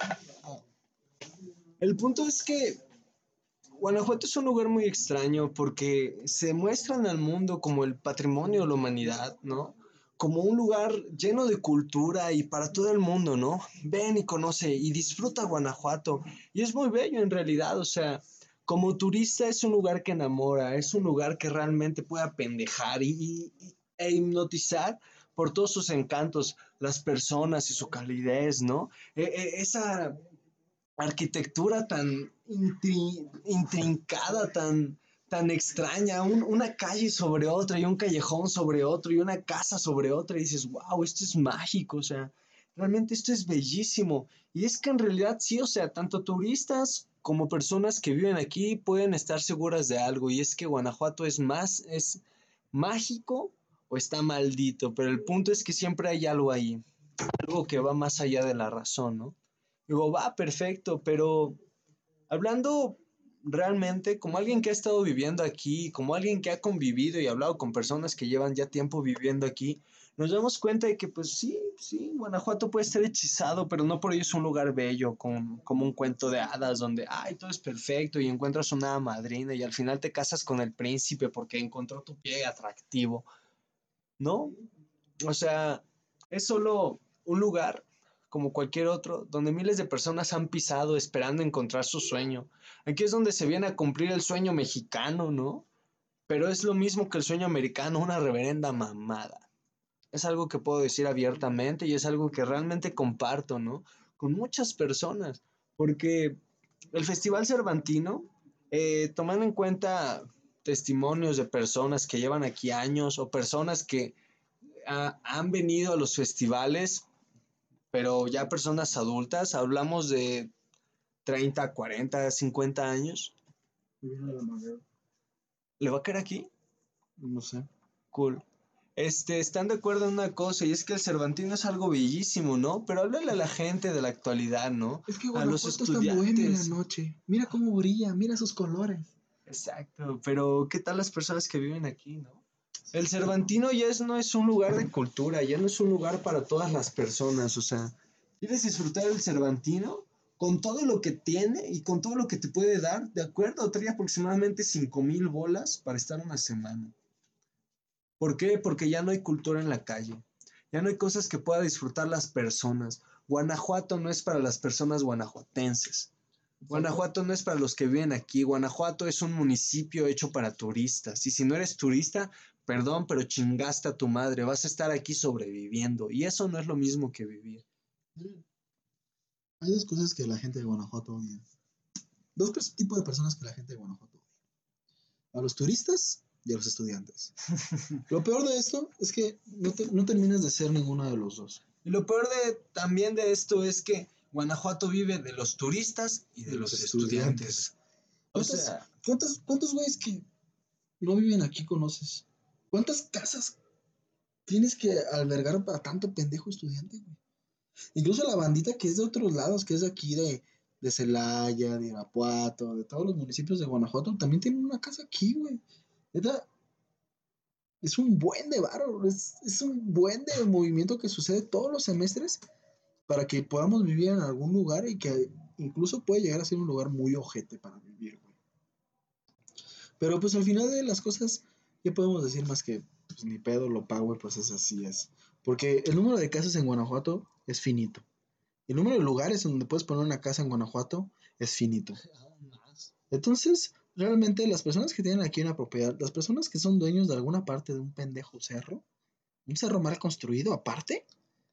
el punto es que Guanajuato es un lugar muy extraño porque se muestran al mundo como el patrimonio de la humanidad, ¿no? Como un lugar lleno de cultura y para todo el mundo, ¿no? Ven y conoce y disfruta Guanajuato. Y es muy bello en realidad, o sea, como turista es un lugar que enamora, es un lugar que realmente puede apendejar e hipnotizar por todos sus encantos, las personas y su calidez, ¿no? Esa arquitectura tan intrincada, tan extraña, una calle sobre otra y un callejón sobre otro y una casa sobre otra y dices, wow, esto es mágico, o sea, realmente esto es bellísimo. Y es que en realidad sí, o sea, tanto turistas como personas que viven aquí pueden estar seguras de algo y es que Guanajuato es mágico o está maldito, pero el punto es que siempre hay algo ahí, algo que va más allá de la razón, ¿no? Digo, va, perfecto, pero hablando realmente como alguien que ha estado viviendo aquí, como alguien que ha convivido y hablado con personas que llevan ya tiempo viviendo aquí, nos damos cuenta de que pues sí, sí, Guanajuato puede estar hechizado, pero no por ello es un lugar bello, como un cuento de hadas donde, ay, todo es perfecto y encuentras una hada madrina y al final te casas con el príncipe porque encontró tu pie atractivo, ¿no? O sea, es solo un lugar como cualquier otro, donde miles de personas han pisado esperando encontrar su sueño. Aquí es donde se viene a cumplir el sueño mexicano, ¿no? Pero es lo mismo que el sueño americano, una reverenda mamada. Es algo que puedo decir abiertamente y es algo que realmente comparto, ¿no? Con muchas personas, porque el Festival Cervantino, tomando en cuenta testimonios de personas que llevan aquí años o personas que han venido a los festivales, pero ya personas adultas, hablamos de 30, 40, 50 años. ¿Le va a caer aquí? No sé. Cool. Están de acuerdo en una cosa, y es que el Cervantino es algo bellísimo, ¿no? Pero háblale a la gente de la actualidad, ¿no? Es que A los Guanajuato es tan bohemio en la estudiantes. noche. Mira cómo brilla, mira sus colores. Exacto, pero ¿qué tal las personas que viven aquí, no? El Cervantino no es un lugar de cultura, ya no es un lugar para todas las personas, o sea, ¿quieres disfrutar el Cervantino? Con todo lo que tiene y con todo lo que te puede dar, de acuerdo, trae aproximadamente 5,000 bolas para estar una semana. ¿Por qué? Porque ya no hay cultura en la calle, ya no hay cosas que pueda disfrutar las personas. Guanajuato no es para las personas guanajuatenses. Guanajuato no es para los que viven aquí. Guanajuato es un municipio hecho para turistas. Y si no eres turista, perdón, pero chingaste a tu madre. Vas a estar aquí sobreviviendo. Y eso no es lo mismo que vivir. Hay dos cosas que la gente de Guanajuato odia. Dos tipos de personas que la gente de Guanajuato odia. A los turistas y a los estudiantes. Lo peor de esto es que no terminas de ser ninguno de los dos. Y lo peor también de esto es que Guanajuato vive de los turistas y de los estudiantes. O sea, ¿Cuántos güeyes que no viven aquí conoces? ¿Cuántas casas tienes que albergar para tanto pendejo estudiante, güey? Incluso la bandita que es de otros lados, que es de aquí de Celaya, de Irapuato, de todos los municipios de Guanajuato, también tienen una casa aquí, güey. Neta, es un buen de varo, es un buen de movimiento que sucede todos los semestres para que podamos vivir en algún lugar y que incluso puede llegar a ser un lugar muy ojete para vivir, güey. Pero pues al final de las cosas, ¿qué podemos decir más que pues, ni pedo lo pago y pues es así es? Porque el número de casas en Guanajuato es finito. El número de lugares donde puedes poner una casa en Guanajuato es finito. Entonces, realmente las personas que tienen aquí una propiedad, las personas que son dueños de alguna parte de un pendejo cerro, un cerro mal construido aparte,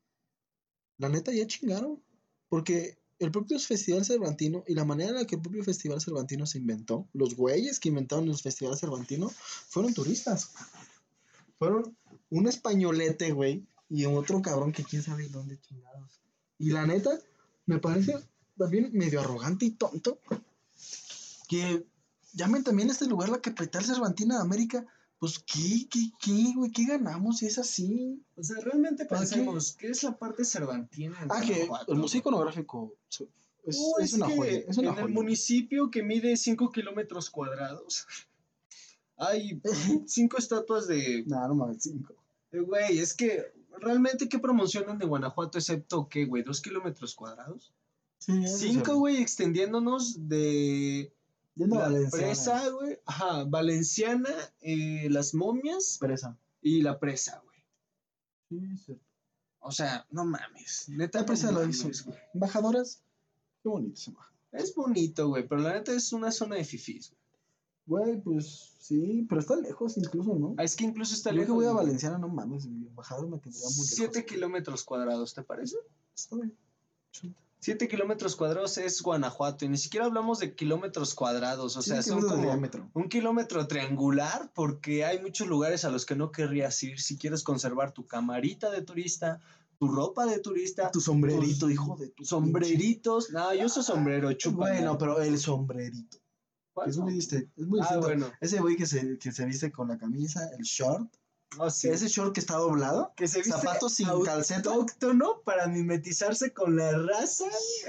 la neta ya chingaron. Porque el propio Festival Cervantino y la manera en la que el propio Festival Cervantino se inventó, los güeyes que inventaron el Festival Cervantino fueron turistas. Fueron un españolete, güey, y otro cabrón que quién sabe dónde chingados. Y la neta, me parece también medio arrogante y tonto que llamen también a este lugar la capital cervantina de América. Pues, güey? ¿Qué ganamos si es así? o sea, realmente ¿Para pensemos, ¿qué es la parte cervantina en Que Guanajuato? el museo iconográfico es Es una joya, que es una en el joya. municipio que mide 5 kilómetros cuadrados, hay 5 estatuas Nada, no mames, 5. Güey, es que realmente ¿qué promocionan de Guanajuato excepto qué, güey? ¿2 kilómetros cuadrados? Sí, eso es 5, cierto. güey, extendiéndonos de Yendo a la Valenciana. presa, güey. Ajá, Valenciana, las momias Presa. y la presa, güey. Sí, es cierto. O sea, no mames. Neta, La no presa lo hizo. mames, güey. Embajadoras, qué bonito se llama. Es bonito, güey, pero la neta es una zona de fifís, güey. Güey, pues sí, pero está lejos incluso, ¿no? Es que incluso está Yo que lejos. voy a güey. Valenciana, no mames, bajado me tendría muy lejos. 7 kilómetros cuadrados, ¿te parece? Está bien. 7 kilómetros cuadrados es Guanajuato y ni siquiera hablamos de kilómetros cuadrados, o sea, 7 son kilómetros de como diámetro. un kilómetro triangular porque hay muchos lugares a los que no querrías ir si quieres conservar tu camarita de turista, tu ropa de turista, Tu sombrerito, tus hijo de tu sombreritos. No, yo uso sombrero, chupa. Bueno, pero el sombrerito. Es muy distinto. Es muy distinto. Bueno. Ese güey que se viste con la camisa, el short. Oh, sí. Ese short que está doblado. Que se viste zapatos sin calceta. autóctono para mimetizarse con la raza.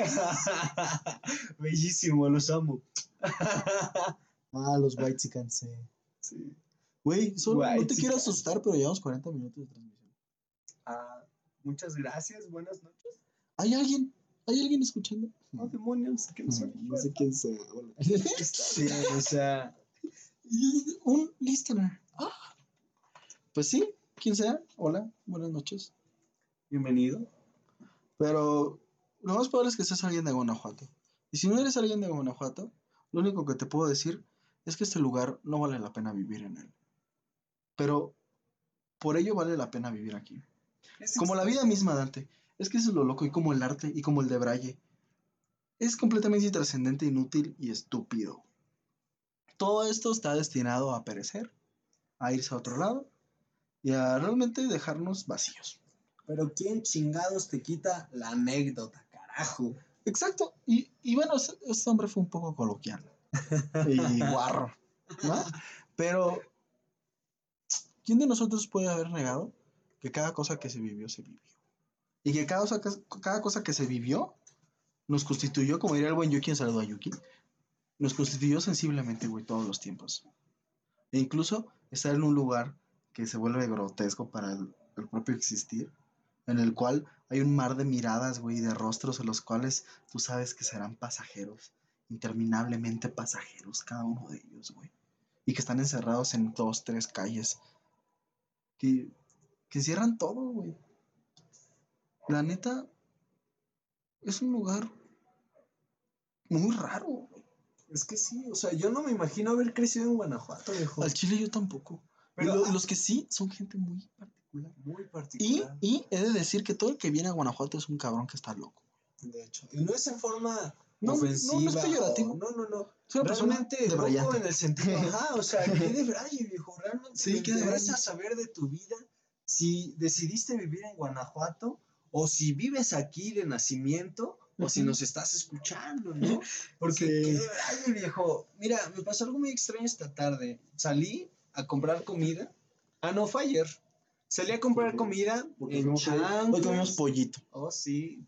Bellísimo, los amo. Ah, los white chickens, Sí. Güey, solo no te White quiero chicken. asustar, pero llevamos 40 minutos de transmisión. Ah, muchas gracias, buenas noches. ¿Hay alguien? ¿Hay alguien escuchando? No, demonios, ¿quién soy? No sé quién sea. Hola. Sí, o sea, Un listener. Pues sí, quien sea. Hola, buenas noches. bienvenido. Pero lo más probable es que seas alguien de Guanajuato. Y si no eres alguien de Guanajuato, lo único que te puedo decir es que este lugar no vale la pena vivir en él. Pero por ello vale la pena vivir aquí. Como la vida misma, Dante. Es que eso es lo loco, y como el arte, y como el de Braille. Es completamente intrascendente, inútil y estúpido. Todo esto está destinado a perecer, a irse a otro lado y a realmente dejarnos vacíos. Pero ¿quién chingados te quita la anécdota, carajo? Exacto. Y bueno, este hombre fue un poco coloquial y guarro, ¿no? Pero, ¿quién de nosotros puede haber negado que cada cosa que se vivió, se vivió? Y que cada cosa que se vivió nos constituyó, como diría el buen Yuki en Saludo a Yuki, nos constituyó sensiblemente, güey, todos los tiempos. E incluso estar en un lugar que se vuelve grotesco para el propio existir, en el cual hay un mar de miradas, güey, de rostros en los cuales tú sabes que serán pasajeros, interminablemente pasajeros, cada uno de ellos, güey. Y que están encerrados en 2, 3 calles, que, que cierran todo, güey. La neta, es un lugar muy raro, güey. Es que sí, o sea, yo no me imagino haber crecido en Guanajuato, viejo. Al chile yo tampoco. Pero, Pero los que sí son gente muy particular. Muy Y, particular. y he de decir que todo el que viene a Guanajuato es un cabrón que está loco. De hecho. Y no es en forma No, ofensiva. no es peyorativo. No. Es una persona Realmente de poco brillante. en el sentido, ajá, o sea, ¿qué de Braille, viejo? Realmente Sí, me ¿qué de interesa Braille? saber de tu vida si decidiste vivir en Guanajuato o si vives aquí de nacimiento o si nos estás escuchando, ¿no? Porque, Sí. ¿qué de Braille, viejo? Mira, me pasó algo muy extraño esta tarde. Salí a comprar comida. Ah, no, fue ayer. Salí a comprar comida en Hoy comimos chanclas. pollito. Oh, sí,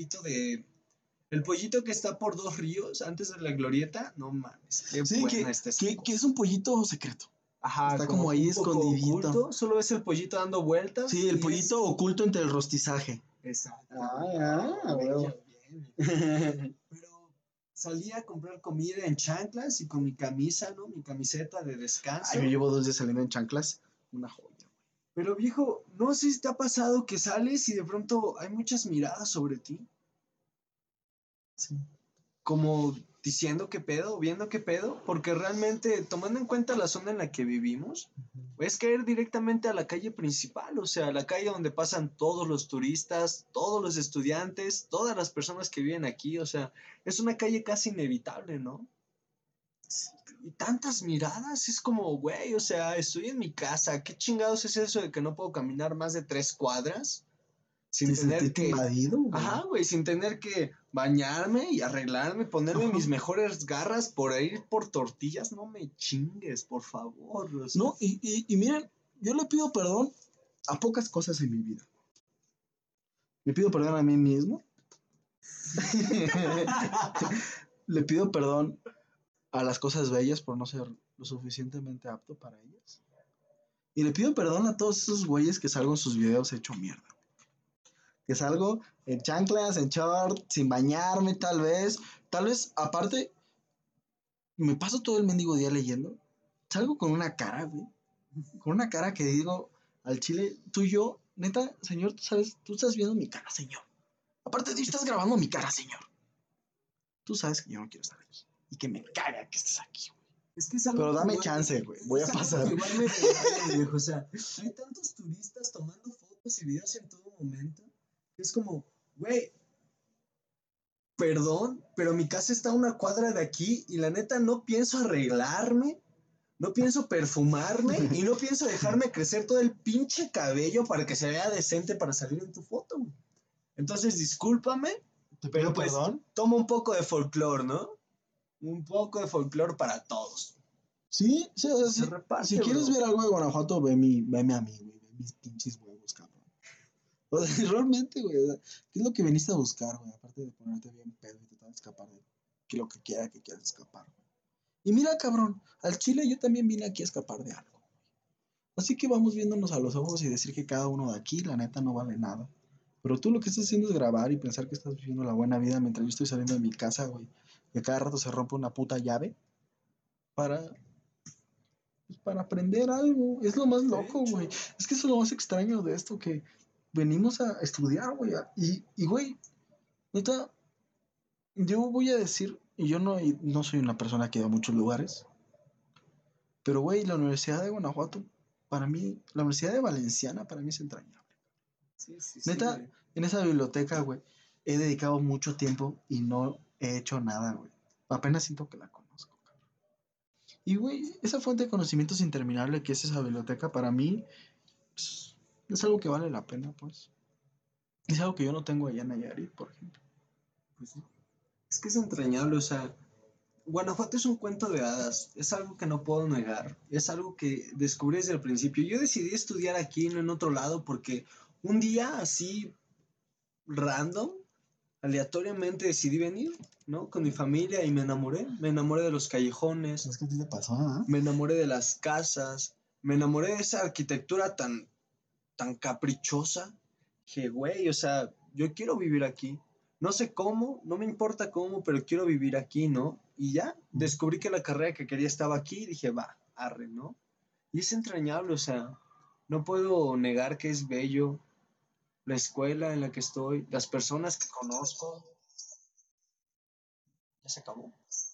el pollito que está por Dos Ríos, antes de la glorieta, no mames, qué Sí, buena está esa que cosa. es un pollito secreto. Ajá, está como ahí un poco escondidito. oculto, solo ves el pollito dando vueltas. Sí, el y pollito oculto entre el rostizaje. Exacto. huevo. Bien. Pero salí a comprar comida en chanclas y con mi camisa, ¿no? Mi camiseta de descanso. Ay, yo llevo 2 días saliendo en chanclas. Una joya, güey. Pero viejo, no sé si te ha pasado que sales y de pronto hay muchas miradas sobre ti. Sí. Como diciendo qué pedo, viendo qué pedo, porque realmente tomando en cuenta la zona en la que vivimos, es caer directamente a la calle principal, o sea, la calle donde pasan todos los turistas, todos los estudiantes, todas las personas que viven aquí, o sea, es una calle casi inevitable, ¿no? Y tantas miradas, es como, güey, o sea, estoy en mi casa, ¿qué chingados es eso de que no puedo caminar más de 3 cuadras? Sin ¿Te tener sentiste que... invadido, güey? Ajá, güey, sin tener que bañarme y arreglarme, ponerme Ajá. mis mejores garras por ir por tortillas. No me chingues, por favor. O sea, No, y miren, yo le pido perdón a pocas cosas en mi vida. Me pido perdón a mí mismo. Le pido perdón a las cosas bellas por no ser lo suficientemente apto para ellas. Y le pido perdón a todos esos güeyes que salgo en sus videos hecho mierda. Que salgo en chanclas, en short, sin bañarme, tal vez. Tal vez, aparte, me paso todo el mendigo día leyendo. Salgo con una cara, güey. Con una cara que digo al chile, tú y yo, neta, señor, tú sabes, tú estás viendo mi cara, señor. Aparte de ti, estás grabando mi cara, señor. Tú sabes que yo no quiero estar aquí. Y que me caga que estés aquí, güey. Es que es algo Pero que dame igual- chance, güey. Voy a es algo pasar. que igual me raya, viejo. O sea, hay tantos turistas tomando fotos y videos en todo momento que es como, güey, perdón, pero mi casa está a una cuadra de aquí y la neta no pienso arreglarme, no pienso perfumarme y no pienso dejarme crecer todo el pinche cabello para que se vea decente para salir en tu foto, güey. Entonces, discúlpame, ¿Te pero pido pues perdón? toma un poco de folclore, ¿no? Un poco de folclore para todos. Sí, sí, o sea, Se si reparte, quieres bro. ver algo de Guanajuato, veme a mí, güey. Ve mis pinches huevos, cabrón. O sea, realmente, güey. O sea, ¿qué es lo que viniste a buscar, güey? Aparte de ponerte bien pedo y tratar de escapar de que lo que quiera que quieras escapar, güey. Y mira, cabrón, al Chile yo también vine aquí a escapar de algo. Así que vamos viéndonos a los ojos y decir que cada uno de aquí, la neta, no vale nada. Pero tú lo que estás haciendo es grabar y pensar que estás viviendo la buena vida mientras yo estoy saliendo de mi casa, güey. Que cada rato se rompe una puta llave para, pues, para aprender algo. Es lo más De loco, hecho, güey. Es que eso es lo más extraño de esto, que venimos a estudiar, güey. Güey, neta, yo voy a decir, y yo no soy una persona que va a muchos lugares, pero, güey, la Universidad de Guanajuato, para mí, la Universidad de Valenciana, para mí es entrañable. sí, sí, sí, Neta, güey. en esa biblioteca, güey, he dedicado mucho tiempo y no he hecho nada, güey. Apenas siento que la conozco, cabrón. Y, güey, esa fuente de conocimientos interminable que es esa biblioteca, para mí, pues, es algo que vale la pena, pues. Es algo que yo no tengo allá en Nayarit, por ejemplo. Pues sí. Es que es entrañable, o sea, Guanajuato es un cuento de hadas, es algo que no puedo negar, es algo que descubrí desde el principio. Yo decidí estudiar aquí, no en otro lado, porque un día así, random, aleatoriamente decidí venir, ¿no? Con mi familia y me enamoré de los callejones, Es que a ti te pasó, ¿ah? me enamoré de las casas, me enamoré de esa arquitectura tan caprichosa que, güey, o sea, yo quiero vivir aquí. No sé cómo, no me importa cómo, pero quiero vivir aquí, ¿no? Y ya, descubrí que la carrera que quería estaba aquí y dije, va, arre, ¿no? Y es entrañable, o sea, no puedo negar que es bello la escuela en la que estoy, las personas que conozco. Ya se acabó.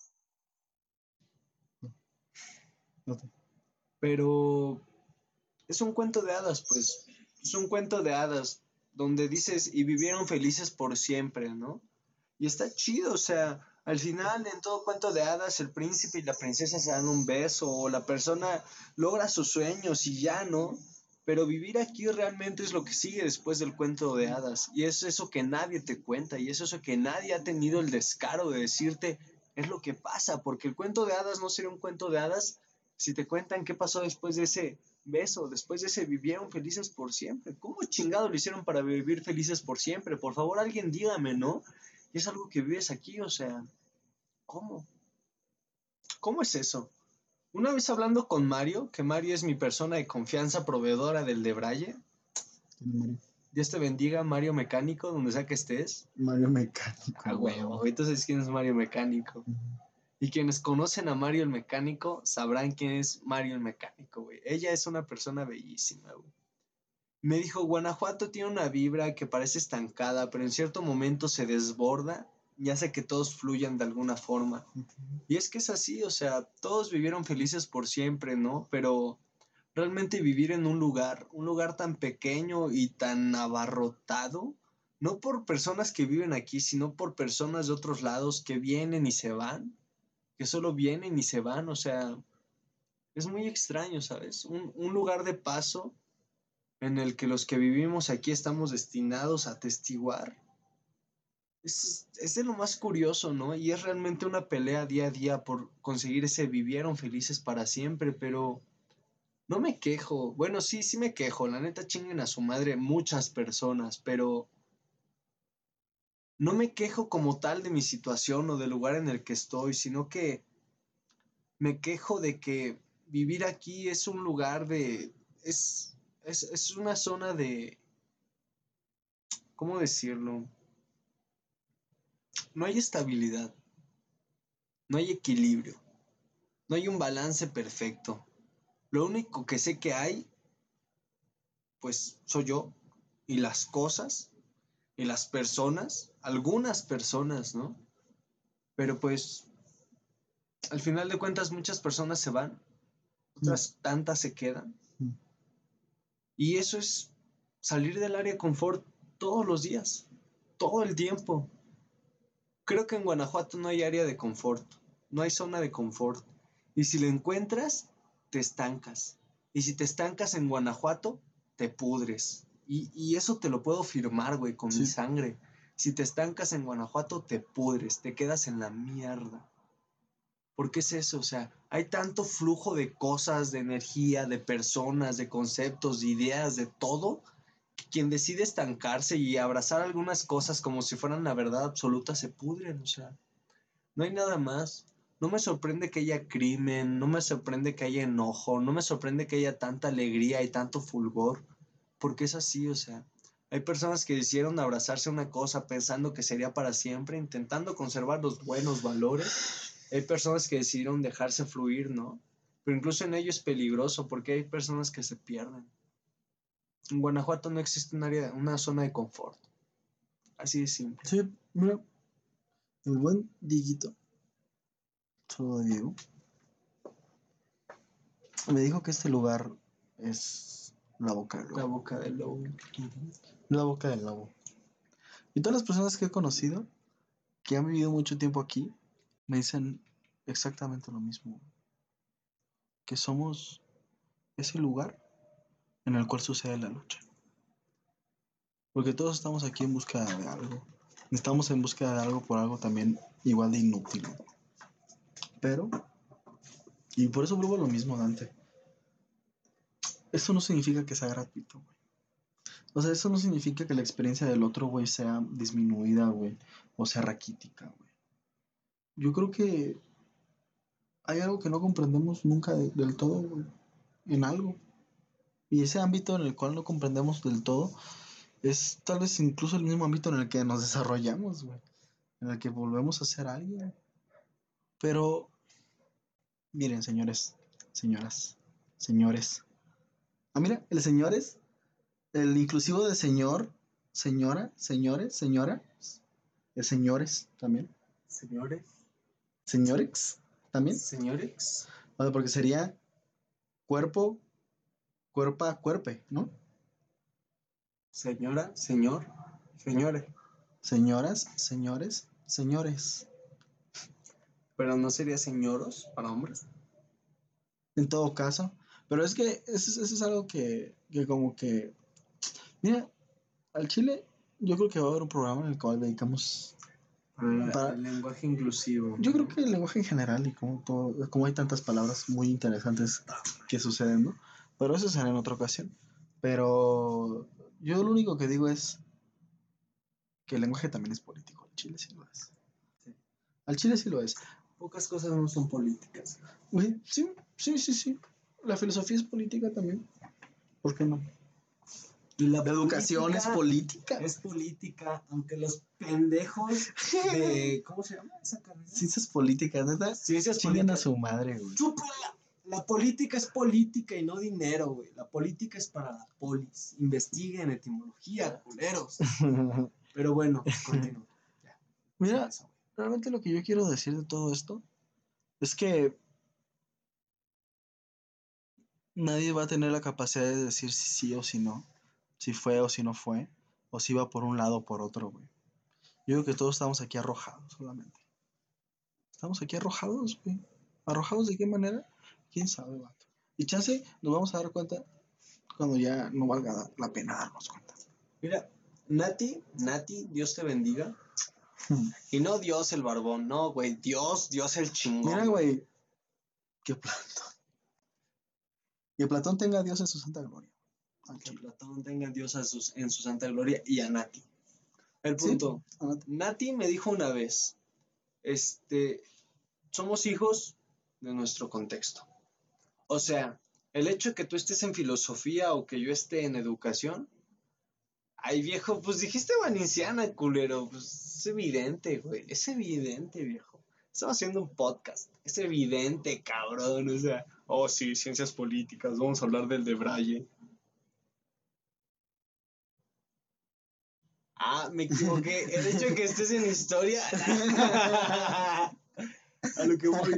No te- Pero es un cuento de hadas, pues. Es un cuento de hadas donde dices, y vivieron felices por siempre, ¿no? Y está chido, o sea, al final en todo cuento de hadas el príncipe y la princesa se dan un beso o la persona logra sus sueños y ya, ¿no? Pero vivir aquí realmente es lo que sigue después del cuento de hadas y es eso que nadie te cuenta y es eso que nadie ha tenido el descaro de decirte es lo que pasa, porque el cuento de hadas no sería un cuento de hadas si te cuentan qué pasó después de ese beso, después de ese vivieron felices por siempre. ¿Cómo chingado lo hicieron para vivir felices por siempre? Por favor, alguien dígame, ¿no? Y es algo que vives aquí, o sea, ¿cómo? ¿Cómo es eso? Una vez hablando con Mario, que Mario es mi persona de confianza proveedora del de Braille, Tiene Mario. Dios te bendiga, Mario Mecánico, donde sea que estés. Mario Mecánico, A huevo, entonces quién es Mario Mecánico. Y quienes conocen a Mario el Mecánico sabrán quién es Mario el Mecánico, güey. Ella es una persona bellísima, güey. Me dijo, Guanajuato tiene una vibra que parece estancada, pero en cierto momento se desborda y hace que todos fluyan de alguna forma. Y es que es así, o sea, todos vivieron felices por siempre, ¿no? Pero realmente vivir en un lugar tan pequeño y tan abarrotado, no por personas que viven aquí, sino por personas de otros lados que vienen y se van, que solo vienen y se van, o sea, es muy extraño, ¿sabes? Un lugar de paso en el que los que vivimos aquí estamos destinados a atestiguar. Es de lo más curioso, ¿no? Y es realmente una pelea día a día por conseguir ese vivieron felices para siempre, pero no me quejo. Bueno, sí, sí me quejo. La neta chinguen a su madre muchas personas, pero no me quejo como tal de mi situación o del lugar en el que estoy, sino que me quejo de que vivir aquí es un lugar de... es una zona de... ¿Cómo decirlo? No hay estabilidad, no hay equilibrio, no hay un balance perfecto. Lo único que sé que hay, pues soy yo y las cosas y las personas, algunas personas, ¿no? Pero pues al final de cuentas muchas personas se van, otras tantas se quedan. Mm. Y eso es salir del área de confort todos los días, todo el tiempo. Creo que en Guanajuato no hay área de confort, no hay zona de confort. Y si lo encuentras, te estancas. Y si te estancas en Guanajuato, te pudres. Y eso te lo puedo firmar, güey, con mi Sí. sangre. Si te estancas en Guanajuato, te pudres, te quedas en la mierda. ¿Por qué es eso? O sea, hay tanto flujo de cosas, de energía, de personas, de conceptos, de ideas, de todo, que quien decide estancarse y abrazar algunas cosas como si fueran la verdad absoluta se pudren, o sea, no hay nada más. No me sorprende que haya crimen, no me sorprende que haya enojo, no me sorprende que haya tanta alegría y tanto fulgor, porque es así, o sea, hay personas que decidieron abrazarse a una cosa pensando que sería para siempre, intentando conservar los buenos valores. Hay personas que decidieron dejarse fluir, ¿no? Pero incluso en ello es peligroso porque hay personas que se pierden. En Guanajuato no existe un área, una zona de confort. Así de simple. Sí, mira, el buen Dieguito, todo Diego, me dijo que este lugar es la boca del La lobo. boca del lobo. La boca del lobo. Y todas las personas que he conocido, que han vivido mucho tiempo aquí, me dicen exactamente lo mismo. Que somos ese lugar en el cual sucede la lucha. Porque todos estamos aquí en búsqueda de algo. Estamos en búsqueda de algo por algo también igual de inútil. Pero, y por eso vuelvo a lo mismo, Dante. Eso no significa que sea gratuito, güey. O sea, eso no significa que la experiencia del otro, güey, sea disminuida, güey. O sea raquítica, güey. Yo creo que hay algo que no comprendemos nunca del todo, güey. En algo. Y ese ámbito en el cual no comprendemos del todo es tal vez incluso el mismo ámbito en el que nos desarrollamos, güey. En el que volvemos a ser alguien. Pero, miren, señores, señoras, señores. Ah, mira, el señores, el inclusivo de señor, señora, señores, señora, el señores también. Señores, Señorex también. señores, O sea, porque sería cuerpo, cuerpa, cuerpe, ¿no? señora, señor, señores. Señoras, señores, señores. Pero no sería señoros para hombres. En todo caso. Pero es que eso es algo que como que... Mira, al Chile yo creo que va a haber un programa en el cual dedicamos... Para, El lenguaje inclusivo. yo creo que el lenguaje en general y como todo, como hay tantas palabras muy interesantes que suceden, ¿no? Pero eso será en otra ocasión. Pero yo lo único que digo es que el lenguaje también es político. Al Chile sí lo es. Sí. Al Chile sí lo es. Pocas cosas no son políticas. Güey, sí, sí, sí, sí. La filosofía es política también. ¿Por qué no? Y La educación es política. Es política, aunque los pendejos de. ¿Cómo se llama esa carrera? Ciencias políticas, neta. Ciencias Chingan a políticas. su madre, güey. ¡Chúpala! La política es política y no dinero, güey. La política es para la polis. Investiguen etimología, culeros. Pero bueno, continúo. Ya. Mira, Eso, güey. realmente lo que yo quiero decir de todo esto es que nadie va a tener la capacidad de decir si sí o si no, si fue o si no fue, o si va por un lado o por otro, güey. Yo creo que todos estamos aquí arrojados solamente. Estamos aquí arrojados, güey. ¿Arrojados de qué manera? ¿Quién sabe, vato? Y chance nos vamos a dar cuenta cuando ya no valga la pena darnos cuenta. Mira, Nati, Dios te bendiga. Y no Dios el barbón, no, güey. Dios el chingón. Mira, güey, que Platón. Que Platón tenga a Dios en su santa gloria. Al Que chile. Platón tenga a Dios en su santa gloria y a Nati. El ¿Sí? punto. Ah, Nati me dijo una vez, somos hijos de nuestro contexto. O sea, el hecho de que tú estés en filosofía o que yo esté en educación, ay viejo, pues dijiste valenciana, culero, pues es evidente, güey, es evidente, viejo. Estamos haciendo un podcast, es evidente, cabrón, o sea, oh sí, ciencias políticas, vamos a hablar del de Braille. Ah, me equivoqué, el hecho de que estés en historia. A lo que voy.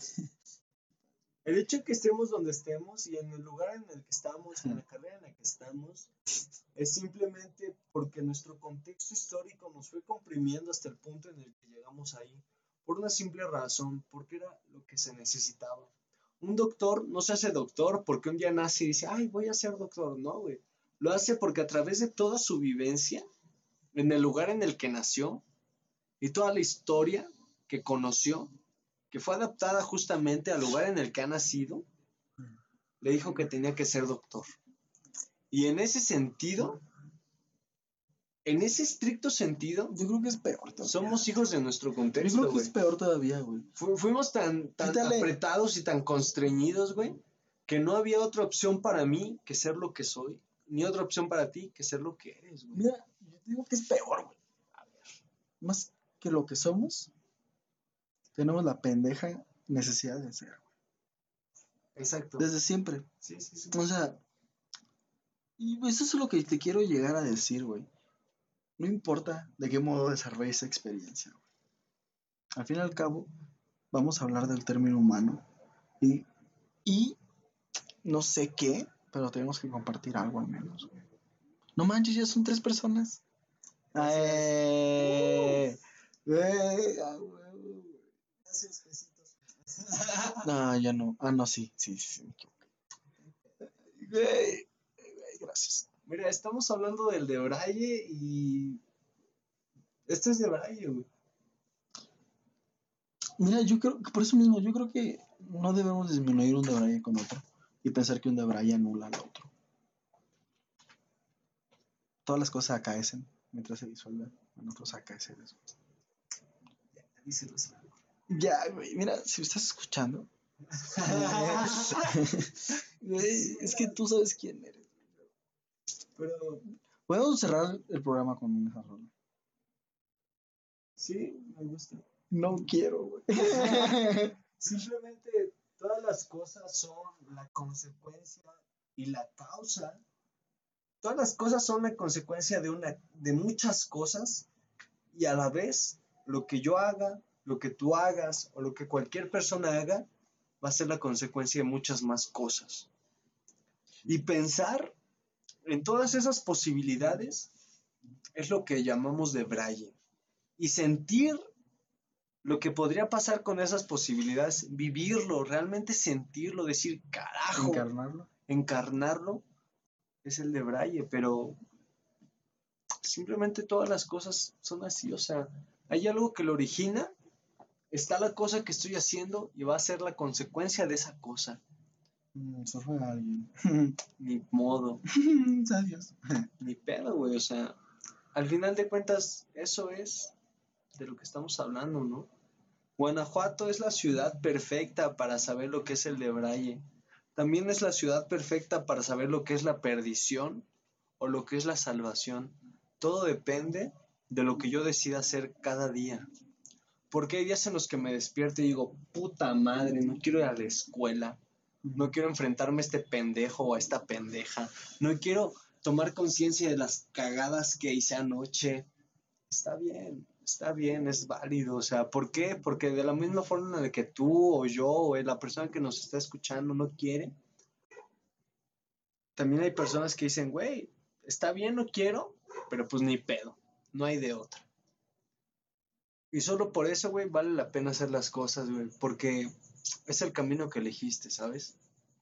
El hecho de que estemos donde estemos y en el lugar en el que estamos, en la carrera en la que estamos, es simplemente porque nuestro contexto histórico nos fue comprimiendo hasta el punto en el que llegamos ahí. Por una simple razón, porque era lo que se necesitaba. Un doctor no se hace doctor porque un día nace y dice, ay, voy a ser doctor. No, güey. Lo hace porque a través de toda su vivencia, en el lugar en el que nació y toda la historia que conoció, que fue adaptada justamente al lugar en el que ha nacido, le dijo que tenía que ser doctor. Y en ese sentido, en ese estricto sentido, Yo creo que es peor todavía. somos hijos de nuestro Yo contexto, creo que güey. es peor todavía, güey. Fuimos tan Quítale. apretados y tan constreñidos, güey, que no había otra opción para mí que ser lo que soy, ni otra opción para ti que ser lo que eres, güey. Mira, yo te digo que es peor, güey. Más que lo que somos, tenemos la pendeja necesidad de ser, güey. Exacto. Desde siempre. Sí, sí, sí. O sea, y eso es lo que te quiero llegar a decir, güey. No importa de qué modo desarrolles esa experiencia, güey. Al fin y al cabo, vamos a hablar del término humano. Y no sé qué, pero tenemos que compartir algo al menos, güey. No manches, ya son 3 personas. Ah, huevo, güey. Gracias, besitos. No, ya no. Ah, no, sí, me equivoqué. Güey, gracias. Mira, estamos hablando del de Braille y este es de Braille, güey. Mira, yo creo que por eso mismo, yo creo que no debemos disminuir un Debray con otro y pensar que un Debray anula al otro. Todas las cosas acaecen mientras se disuelven en otros acaeceres. Díselo así. Ya, güey, mira, si me estás escuchando, güey, es que tú sabes quién eres. Pero Podemos cerrar el programa con esa rola. sí, me gusta. No quiero, güey. Simplemente todas las cosas son la consecuencia y la causa. Todas las cosas son la consecuencia de muchas cosas y a la vez lo que yo haga, lo que tú hagas o lo que cualquier persona haga va a ser la consecuencia de muchas más cosas. Y pensar en todas esas posibilidades es lo que llamamos de Braille. Y sentir lo que podría pasar con esas posibilidades, vivirlo, realmente sentirlo, decir, carajo, Encarnarlo. encarnarlo, es el de Braille, pero simplemente todas las cosas son así, o sea, hay algo que lo origina, está la cosa que estoy haciendo y va a ser la consecuencia de esa cosa. Se fue alguien. Ni modo, Adiós. ni pedo, güey, o sea, al final de cuentas, eso es de lo que estamos hablando, ¿no? Guanajuato es la ciudad perfecta para saber lo que es el de Braille. También es la ciudad perfecta para saber lo que es la perdición o lo que es la salvación. Todo depende de lo que yo decida hacer cada día. Porque hay días en los que me despierto y digo, puta madre, no quiero ir a la escuela, no quiero enfrentarme a este pendejo o a esta pendeja, no quiero tomar conciencia de las cagadas que hice anoche. Está bien, es válido. O sea, ¿por qué? Porque de la misma forma en la que tú o yo o la persona que nos está escuchando no quiere, también hay personas que dicen, güey, está bien, no quiero, pero pues ni pedo, no hay de otra. Y solo por eso, güey, vale la pena hacer las cosas, güey, porque es el camino que elegiste, ¿sabes?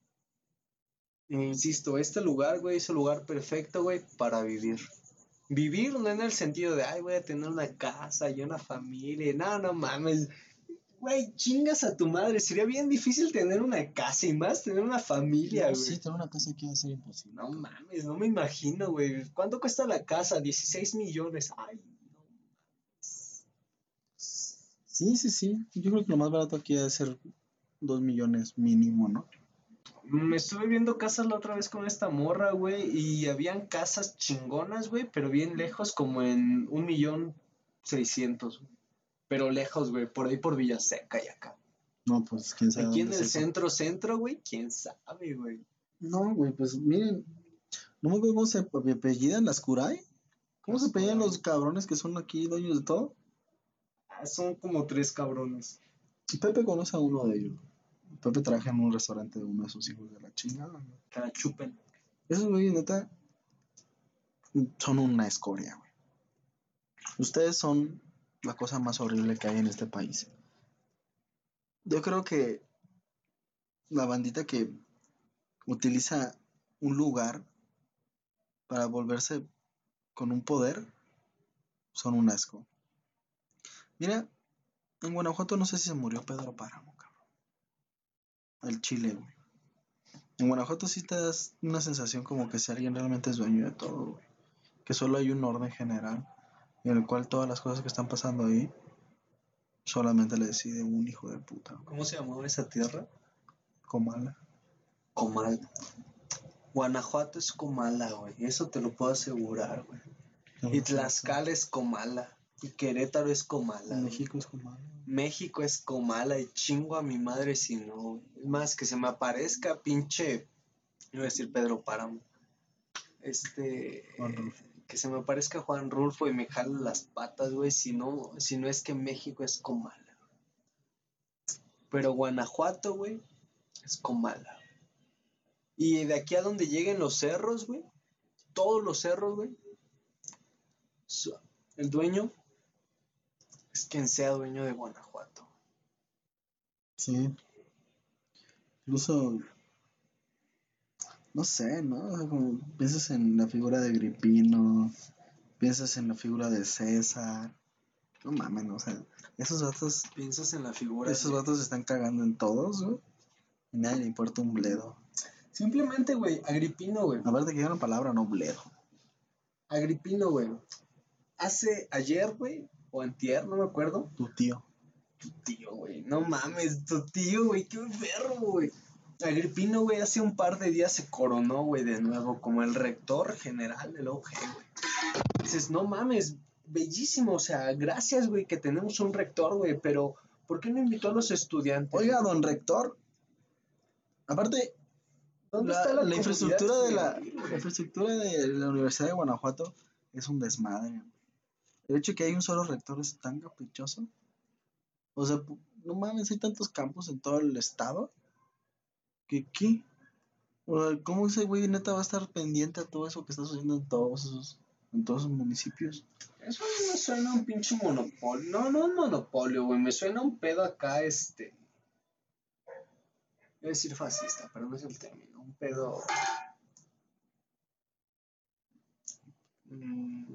E insisto, este lugar, güey, es el lugar perfecto, güey, para vivir. Vivir no en el sentido de, ay, voy a tener una casa y una familia. No, no mames. Güey, chingas a tu madre. Sería bien difícil tener una casa y más tener una familia, No, güey. sí, tener una casa aquí va a ser imposible. No mames, no me imagino, güey. ¿Cuánto cuesta la casa? 16 millones. Ay, no. Sí. Yo creo que lo más barato aquí debe ser 2 millones mínimo, ¿no? Me estuve viendo casas la otra vez con esta morra, güey, y habían casas chingonas, güey, pero bien lejos, como en 1,600,000, güey. Pero lejos, güey, por ahí por Villaseca y acá. No, pues quién sabe Aquí en dónde el es eso. centro, güey, quién sabe, güey. No, güey, pues miren, no me acuerdo cómo se apellidan las Kurai. ¿Cómo se apellidan Kurai. los cabrones que son aquí dueños de todo? Son como 3 cabrones. Pepe conoce a uno de ellos. Pepe trabaja en un restaurante de uno de sus hijos de la chingada, güey. Que la chupen. Esos güeyes, neta, son una escoria, güey. Ustedes son la cosa más horrible que hay en este país. Yo creo que la bandita que utiliza un lugar para volverse con un poder son un asco. Mira, en Guanajuato no sé si se murió Pedro Páramo, cabrón. Al Chile, güey. En Guanajuato sí te das una sensación como que si alguien realmente es dueño de todo, güey. Que solo hay un orden general en el cual todas las cosas que están pasando ahí solamente le decide un hijo de puta, güey. ¿Cómo se llamaba esa tierra? Comala. Comal. Guanajuato es Comala, güey. Eso te lo puedo asegurar, güey. Y Tlaxcala es Comala. Y Querétaro es Comala, güey. México es Comala. México es Comala y chingo a mi madre si no, güey. Es más, que se me aparezca pinche, iba a decir Pedro Páramo, Juan Rulfo. que se me aparezca Juan Rulfo y me jale las patas, güey, si no es que México es Comala. Pero Guanajuato, güey, es Comala. Y de aquí a donde lleguen los cerros, güey, todos los cerros, güey, el dueño es quien sea dueño de Guanajuato. Sí. Incluso, no sé, ¿no? O sea, como piensas en la figura de Gripino, piensas en la figura de César. No mames, no, o sea, Piensas en la figura esos de... vatos se están cagando en todos, güey. Y nadie le importa un bledo. Simplemente, güey, Agripino, güey. Aparte que hay una palabra, no bledo. Agripino, güey. Hace ayer, güey, o antier, no me acuerdo. Tu tío. Tu tío, güey. No mames, tu tío, güey. Qué perro, güey. Agripino, güey, hace un par de días se coronó, güey, de nuevo como el rector general del OG, güey. Dices, no mames, bellísimo. O sea, gracias, güey, que tenemos un rector, güey, pero ¿por qué no invitó a los estudiantes? Oiga, don rector. Aparte, ¿Dónde está la la comunidad infraestructura estudiantil, la güey? infraestructura de la Universidad de Guanajuato es un desmadre. El hecho de que hay un solo rector es tan caprichoso. O sea, no mames, hay tantos campus en todo el estado que ¿qué? O sea, ¿cómo ese güey neta va a estar pendiente a todo eso que está sucediendo en todos esos municipios? Eso no me suena a un pinche monopolio. No, no un monopolio, güey. Me suena a un pedo acá, Voy a decir fascista, pero no es el término. Un pedo. mm,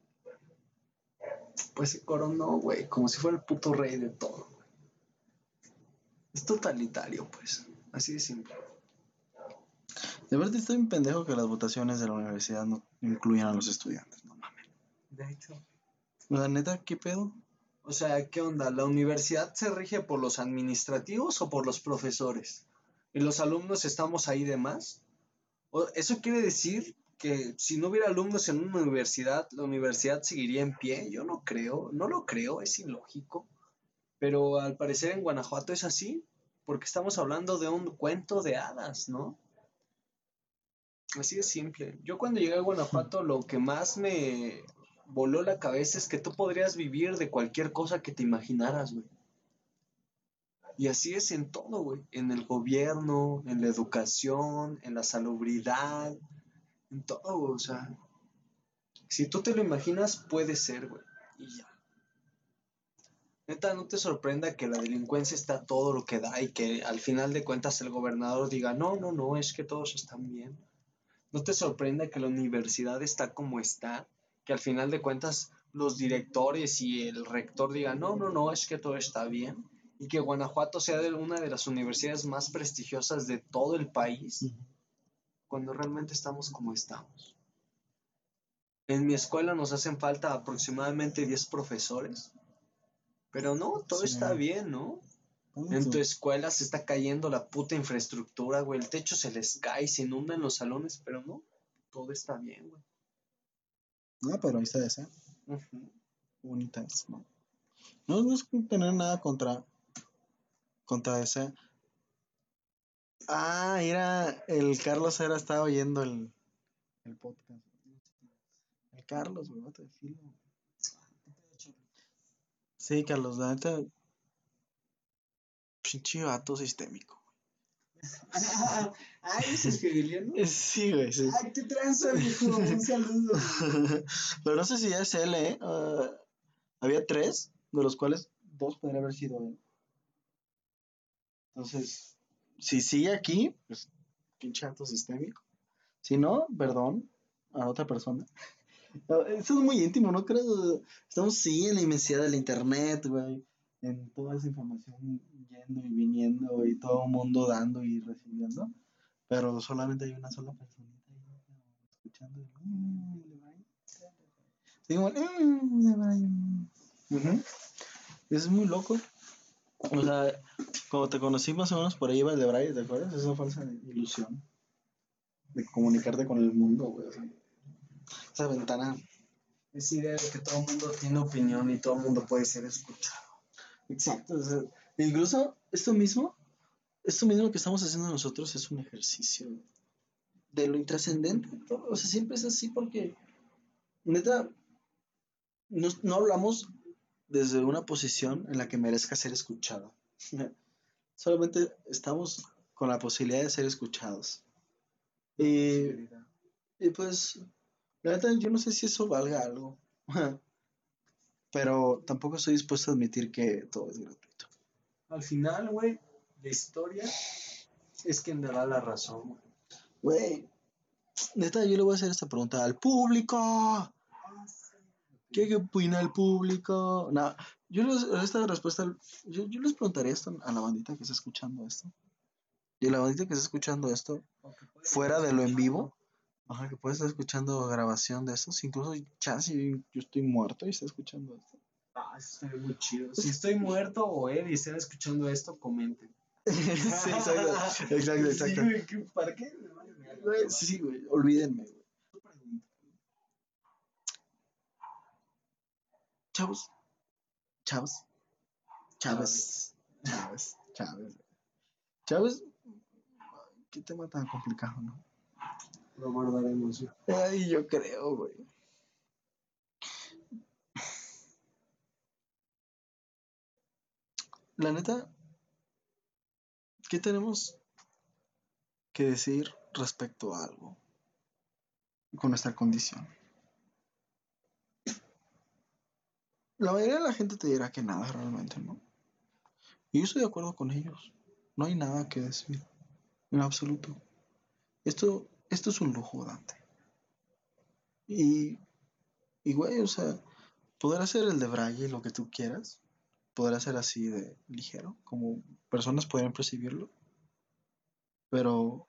pues se coronó, güey. Como si fuera el puto rey de todo. Es totalitario, pues. Así de simple. De verdad estoy un pendejo que las votaciones de la universidad no incluyan a los estudiantes, no mames. De hecho. La neta, ¿qué pedo? O sea, ¿qué onda? ¿La universidad se rige por los administrativos o por los profesores? ¿Y los alumnos estamos ahí de más? ¿Eso quiere decir que si no hubiera alumnos en una universidad, la universidad seguiría en pie? Yo no creo, no lo creo, es ilógico. Pero al parecer en Guanajuato es así, porque estamos hablando de un cuento de hadas, ¿no? Así de simple. Yo cuando llegué a Guanajuato lo que más me voló la cabeza es que tú podrías vivir de cualquier cosa que te imaginaras, güey. Y así es en todo, güey. En el gobierno, en la educación, en la salubridad, en todo, güey. O sea, si tú te lo imaginas, puede ser, güey. Y ya. Neta, no te sorprenda que la delincuencia está todo lo que da y que al final de cuentas el gobernador diga, no, no, no, es que todos están bien. No te sorprenda que la universidad está como está, que al final de cuentas los directores y el rector digan, no, no, no, es que todo está bien. Y que Guanajuato sea una de las universidades más prestigiosas de todo el país, cuando realmente estamos como estamos. En mi escuela nos hacen falta aproximadamente 10 profesores, pero no, todo Sí. está bien, ¿no? Ponle En tu tú. escuela se está cayendo la puta infraestructura, güey. El techo se les cae, se inundan los salones, pero no, todo está bien, güey. No, pero ahí está esa. Ujú. Bonitas, ¿no? No, no es tener nada contra ese. Ah, era el Carlos era estaba oyendo el podcast. El Carlos, güey, te decirlo. Sí, Carlos, la neta, Pinche vato sistémico. Ay, ¿es el hegeliano? Sí, güey, sí. Ay, qué tranza, viejo. Un saludo. Pero no sé si es él, ¿eh? Había 3, de los cuales 2 podrían haber sido él. Entonces, si sigue aquí, pues pinche vato sistémico. Si no, perdón a otra persona. No, eso es muy íntimo, ¿no creo? Estamos sí en la inmensidad del internet, güey. En toda esa información yendo y viniendo y todo el mundo dando y recibiendo. Pero solamente hay una sola personita ahí escuchando. Sí, como, Ujú. Es muy loco. O sea, cuando te conocí más o menos por ahí iba el de Braille, ¿te acuerdas? Esa falsa ilusión de comunicarte con el mundo, güey. O sea, esa ventana. Esa idea de que todo el mundo tiene opinión y todo el mundo puede ser escuchado. Exacto. O sea, incluso esto mismo que estamos haciendo nosotros es un ejercicio de lo intrascendente. O sea, siempre es así porque, neta, no hablamos desde una posición en la que merezca ser escuchado. Solamente estamos con la posibilidad de ser escuchados. Y, y pues, la neta, yo no sé si eso valga algo. Pero tampoco estoy dispuesto a admitir que todo es gratuito. Al final, güey, la historia es quien te da la razón, güey. Güey, neta, yo le voy a hacer esta pregunta al público. ¿Qué opina el público? Nah, esta respuesta, yo les preguntaría esto a la bandita que está escuchando esto. Y la bandita que está escuchando esto, fuera de lo en vivo, ajá, que puede estar escuchando grabación de estos, incluso chance yo estoy muerto y está escuchando esto. Ah, eso estaría muy chido. Si estoy muerto o Ed y están escuchando esto, comenten. Sí, exacto. Sí, güey, ¿para qué? Güey, sí, güey, olvídenme, güey. Chavos, chavos, Chávez. Chávez, qué tema tan complicado, ¿no? Lo guardaremos, güey. Ay, yo creo, güey. La neta, ¿qué tenemos que decir respecto a algo con nuestra condición? La mayoría de la gente te dirá que nada realmente, ¿no? Y yo estoy de acuerdo con ellos. No hay nada que decir, en absoluto. Esto es un lujo, Dante. Y, y güey, o sea, poder hacer el de Braille lo que tú quieras, podrá ser así de ligero, como personas pueden percibirlo, pero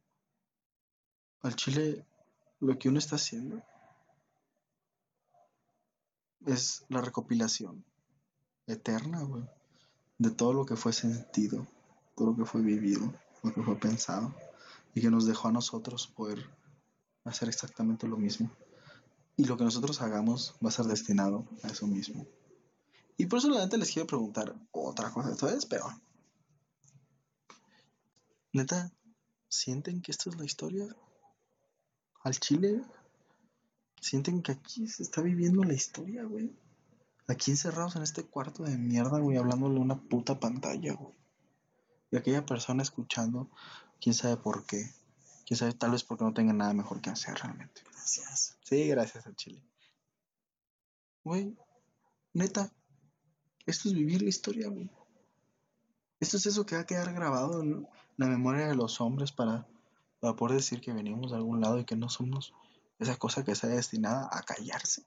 al chile lo que uno está haciendo es la recopilación eterna, güey, de todo lo que fue sentido, todo lo que fue vivido, lo que fue pensado, y que nos dejó a nosotros poder hacer exactamente lo mismo. Y lo que nosotros hagamos va a ser destinado a eso mismo. Y por eso la neta les quiero preguntar otra cosa, esto es peor. Neta, ¿sienten que esto es la historia? ¿Al chile? ¿Sienten que aquí se está viviendo la historia, güey? Aquí encerrados en este cuarto de mierda, güey, hablándole a una puta pantalla, güey. Y aquella persona escuchando, quién sabe por qué. Quién sabe, tal vez porque no tenga nada mejor que hacer realmente. Gracias. Sí, gracias al chile. Güey, neta, esto es vivir la historia, güey. Esto es eso que va a quedar grabado en la memoria de los hombres para poder decir que venimos de algún lado y que no somos esa cosa que está destinada a callarse.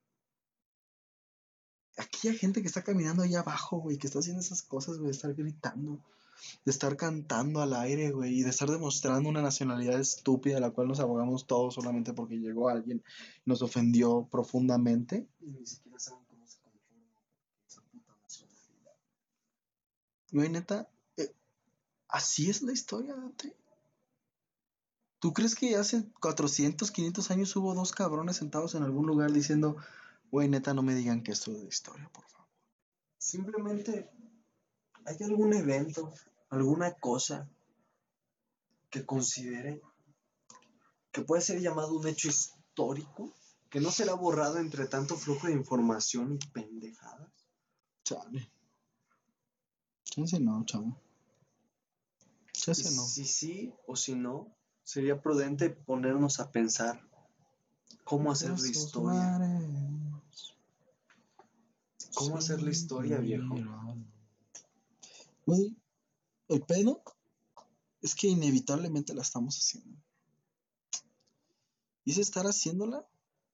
Aquella gente que está caminando allá abajo, güey, que está haciendo esas cosas, güey, de estar gritando, de estar cantando al aire, güey, y de estar demostrando una nacionalidad estúpida de la cual nos abogamos todos solamente porque llegó alguien y nos ofendió profundamente. Y ni siquiera saben cómo se conforma esa puta nacionalidad. Güey, neta, así es la historia, Dante. ¿Tú crees que hace 400, 500 años hubo 2 cabrones sentados en algún lugar diciendo, güey, neta, no me digan que esto es de historia, por favor? Simplemente hay algún evento, alguna cosa que considere que puede ser llamado un hecho histórico, que no será borrado entre tanto flujo de información y pendejadas. Chale. Chance no, chavo. Y Chance no. si sí o si no, sería prudente ponernos a pensar cómo hacer la Esos historia. mares ¿Cómo hacer la historia, viejo? seguirán. Güey, el pedo es que inevitablemente la estamos haciendo. Y es estar haciéndola,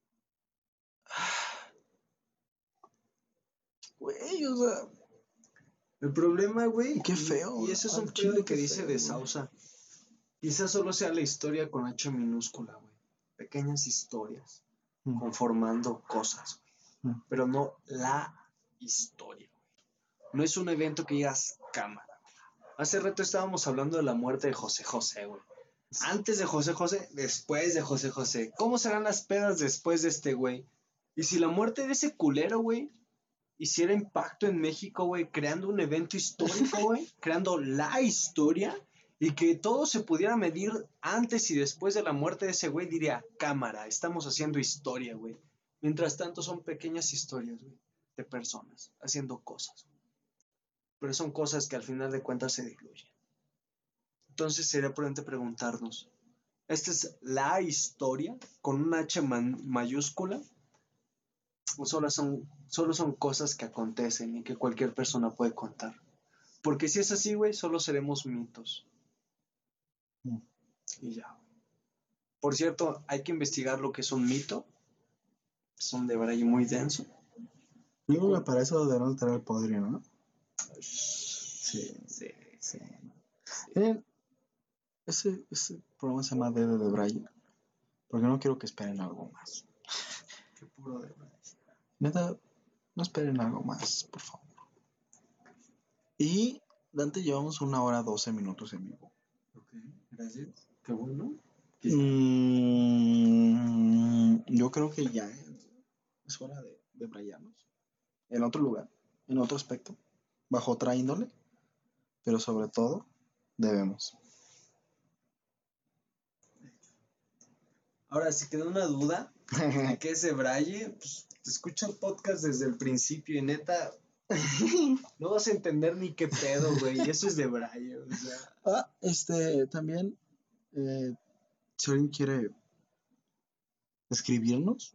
güey, o sea, El problema, güey, qué feo. y eso es un Al chile, pedo que qué dice feo, de güey. Sausa. Quizás solo sea la historia con H minúscula, güey. Pequeñas historias, Mm, conformando cosas, güey. mm. Pero no la historia, güey. No es un evento que digas cámara. Hace rato estábamos hablando de la muerte de José José, güey. Antes de José José, después de José José. ¿Cómo serán las pedas después de este güey? Y si la muerte de ese culero, güey, hiciera impacto en México, güey, creando un evento histórico, güey, creando la historia y que todo se pudiera medir antes y después de la muerte de ese güey, diría, cámara, estamos haciendo historia, güey. Mientras tanto son pequeñas historias, güey, de personas haciendo cosas, güey. Pero son cosas que al final de cuentas se diluyen. Entonces sería prudente preguntarnos, ¿esta es la historia con una H mayúscula? ¿O solo son cosas que acontecen y que cualquier persona puede contar? Porque si es así, güey, solo seremos mitos. Mm. Y ya, güey. Por cierto, hay que investigar lo que es un mito. Es un debate muy denso. Yo creo que para eso debemos tener el poder, ¿no? Sí, Sí. sí. Miren, ese programa se llama Dedo de Braille, porque no quiero que esperen algo más. Qué puro debate. Neta, no esperen algo más, por favor. Y Dante, llevamos 1 hora 12 minutos en vivo. Ok, gracias. Qué bueno. Yo creo que ya es hora de brayarnos. En otro lugar, en otro aspecto, bajo otra índole, pero sobre todo debemos. Ahora, si queda una duda de qué es de Braille, pues escucha el podcast desde el principio y neta, no vas a entender ni qué pedo, güey. Y eso es de Braille, o sea. También, si alguien quiere escribirnos,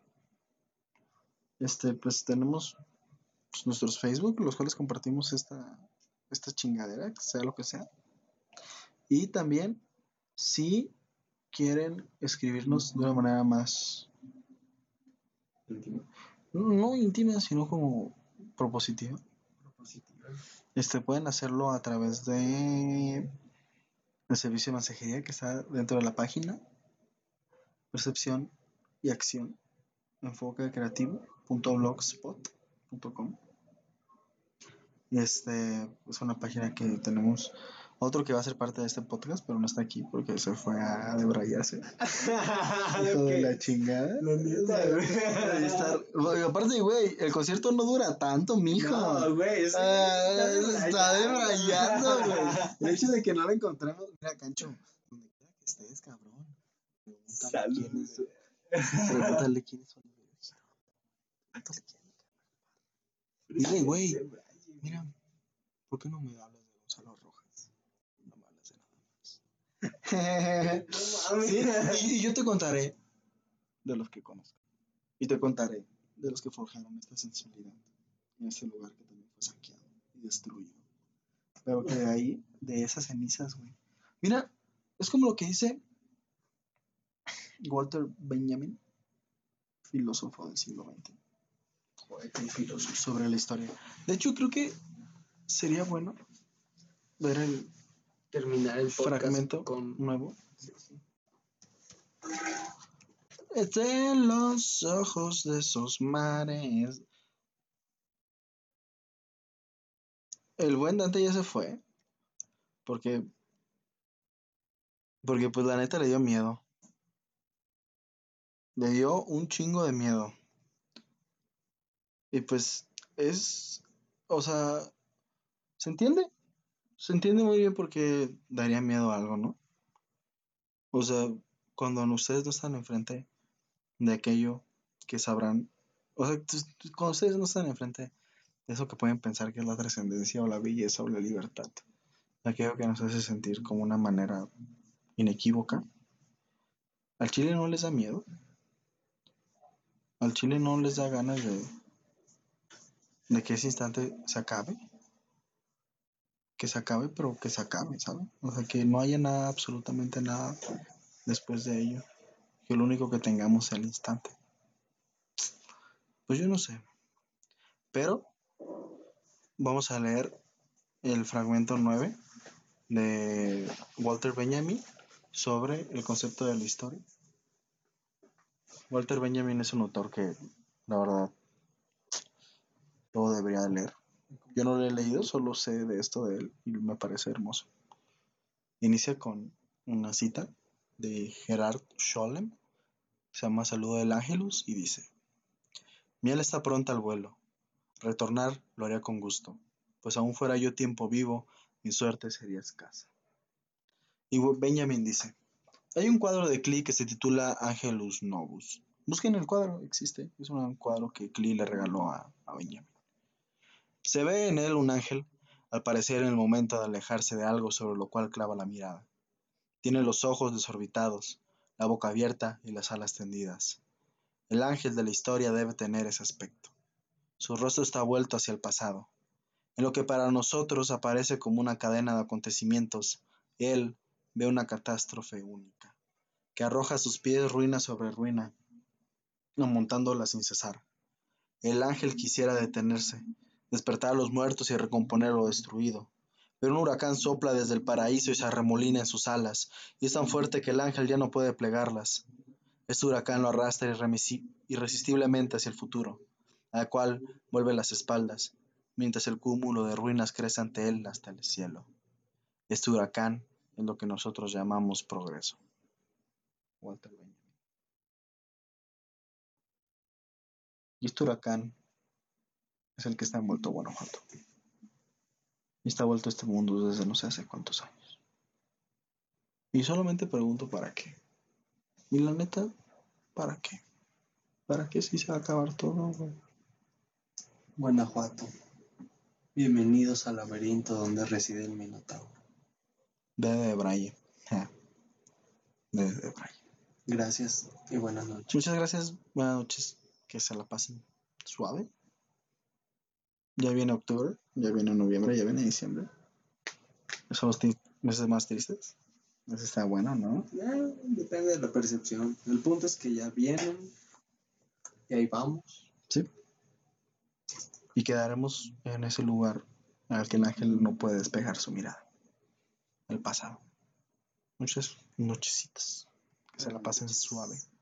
pues tenemos nuestros Facebook, los cuales compartimos esta chingadera, que sea lo que sea. Y también, si quieren escribirnos de una manera más, Íntimo. no íntima, sino como propositiva, Propositiva. pueden hacerlo a través de el servicio de mensajería que está dentro de la página, percepción y acción, enfoquecreativo.blogspot.com. Es una página que tenemos otro que va a ser parte de este podcast, pero no está aquí porque se fue a debrayarse. Hijo de la chingada. La neta, güey. Ahí está. Oye, aparte, güey, el concierto no dura tanto, mijo. No, güey, ese Está debrayando, güey. El hecho de que no lo encontremos. Mira, Cancho, donde quiera que estés, cabrón. Salud. Pregúntale quiénes son. Pregúntale quién. Dile, güey, mira, ¿por qué no me hablas de Gonzalo Rojas? No me hablas de nada más. No mames. Sí, y yo te contaré de los que conozco. Y te contaré de los que forjaron esta sensibilidad en ese lugar que también fue saqueado y destruido. Pero que de ahí, de esas cenizas, güey. Mira, es como lo que dice Walter Benjamin, filósofo del siglo XX, Poeta y filósofo. sobre la historia. De hecho, creo que sería bueno ver el Terminar el podcast fragmento con. nuevo. En los ojos de esos mares. El buen Dante ya se fue. Porque, porque pues la neta le dio miedo. Le dio un chingo de miedo. Y pues es, o sea, ¿se entiende? Se entiende muy bien porque daría miedo a algo, ¿no? O sea, cuando ustedes no están enfrente de aquello que sabrán, o sea, cuando ustedes no están enfrente Eso que pueden pensar que es la trascendencia o la belleza o la libertad. Aquello que nos hace sentir como una manera inequívoca. Al chile no les da miedo. Al chile no les da ganas de que ese instante se acabe. Que se acabe, pero que se acabe, ¿sabes? O sea, que no haya nada, absolutamente nada después de ello. Que lo único que tengamos sea el instante. Pues yo no sé. Pero vamos a leer el fragmento 9 de Walter Benjamin sobre el concepto de la historia. Walter Benjamin es un autor que, la verdad, todo debería leer. Yo no lo he leído, solo sé de esto de él y me parece hermoso. Inicia con una cita de Gerard Scholem, se llama Saludo del Ángelus, y dice: Miel está pronta al vuelo, retornar lo haría con gusto, pues aún fuera yo tiempo vivo, mi suerte sería escasa. Y Benjamin dice: hay un cuadro de Klee que se titula Angelus Novus. Busquen el cuadro, existe, es un cuadro que Klee le regaló a Benjamin. Se ve en él un ángel, al parecer en el momento de alejarse de algo sobre lo cual clava la mirada. Tiene los ojos desorbitados, la boca abierta y las alas tendidas. El ángel de la historia debe tener ese aspecto. Su rostro está vuelto hacia el pasado. En lo que para nosotros aparece como una cadena de acontecimientos, él ve una catástrofe única, que arroja a sus pies ruina sobre ruina, amontándola sin cesar. El ángel quisiera detenerse, despertar a los muertos y recomponer lo destruido. Pero un huracán sopla desde el paraíso y se arremolina en sus alas, y es tan fuerte que el ángel ya no puede plegarlas. Este huracán lo arrastra irresistiblemente hacia el futuro, al cual vuelve las espaldas, mientras el cúmulo de ruinas crece ante él hasta el cielo. Este huracán es lo que nosotros llamamos progreso. Walter Benjamin. Y este huracán es el que está envuelto a Guanajuato. Y está vuelto a este mundo desde no sé hace cuántos años. Y solamente pregunto para qué. Y la neta, ¿para qué? ¿Para qué si se va a acabar todo, güey? Guanajuato. Bienvenidos al laberinto donde reside el Minotauro. De Braille. De Braille. Gracias y buenas noches. Muchas gracias. Buenas noches. Que se la pasen suave. Ya viene octubre, ya viene noviembre, ya viene diciembre. Son los meses más tristes. Eso está bueno, ¿no? Depende de la percepción. El punto es que ya vienen y ahí vamos. Sí. Y quedaremos en ese lugar al que el ángel no puede despejar su mirada. El pasado. Muchas nochecitas. Que se la pasen suave.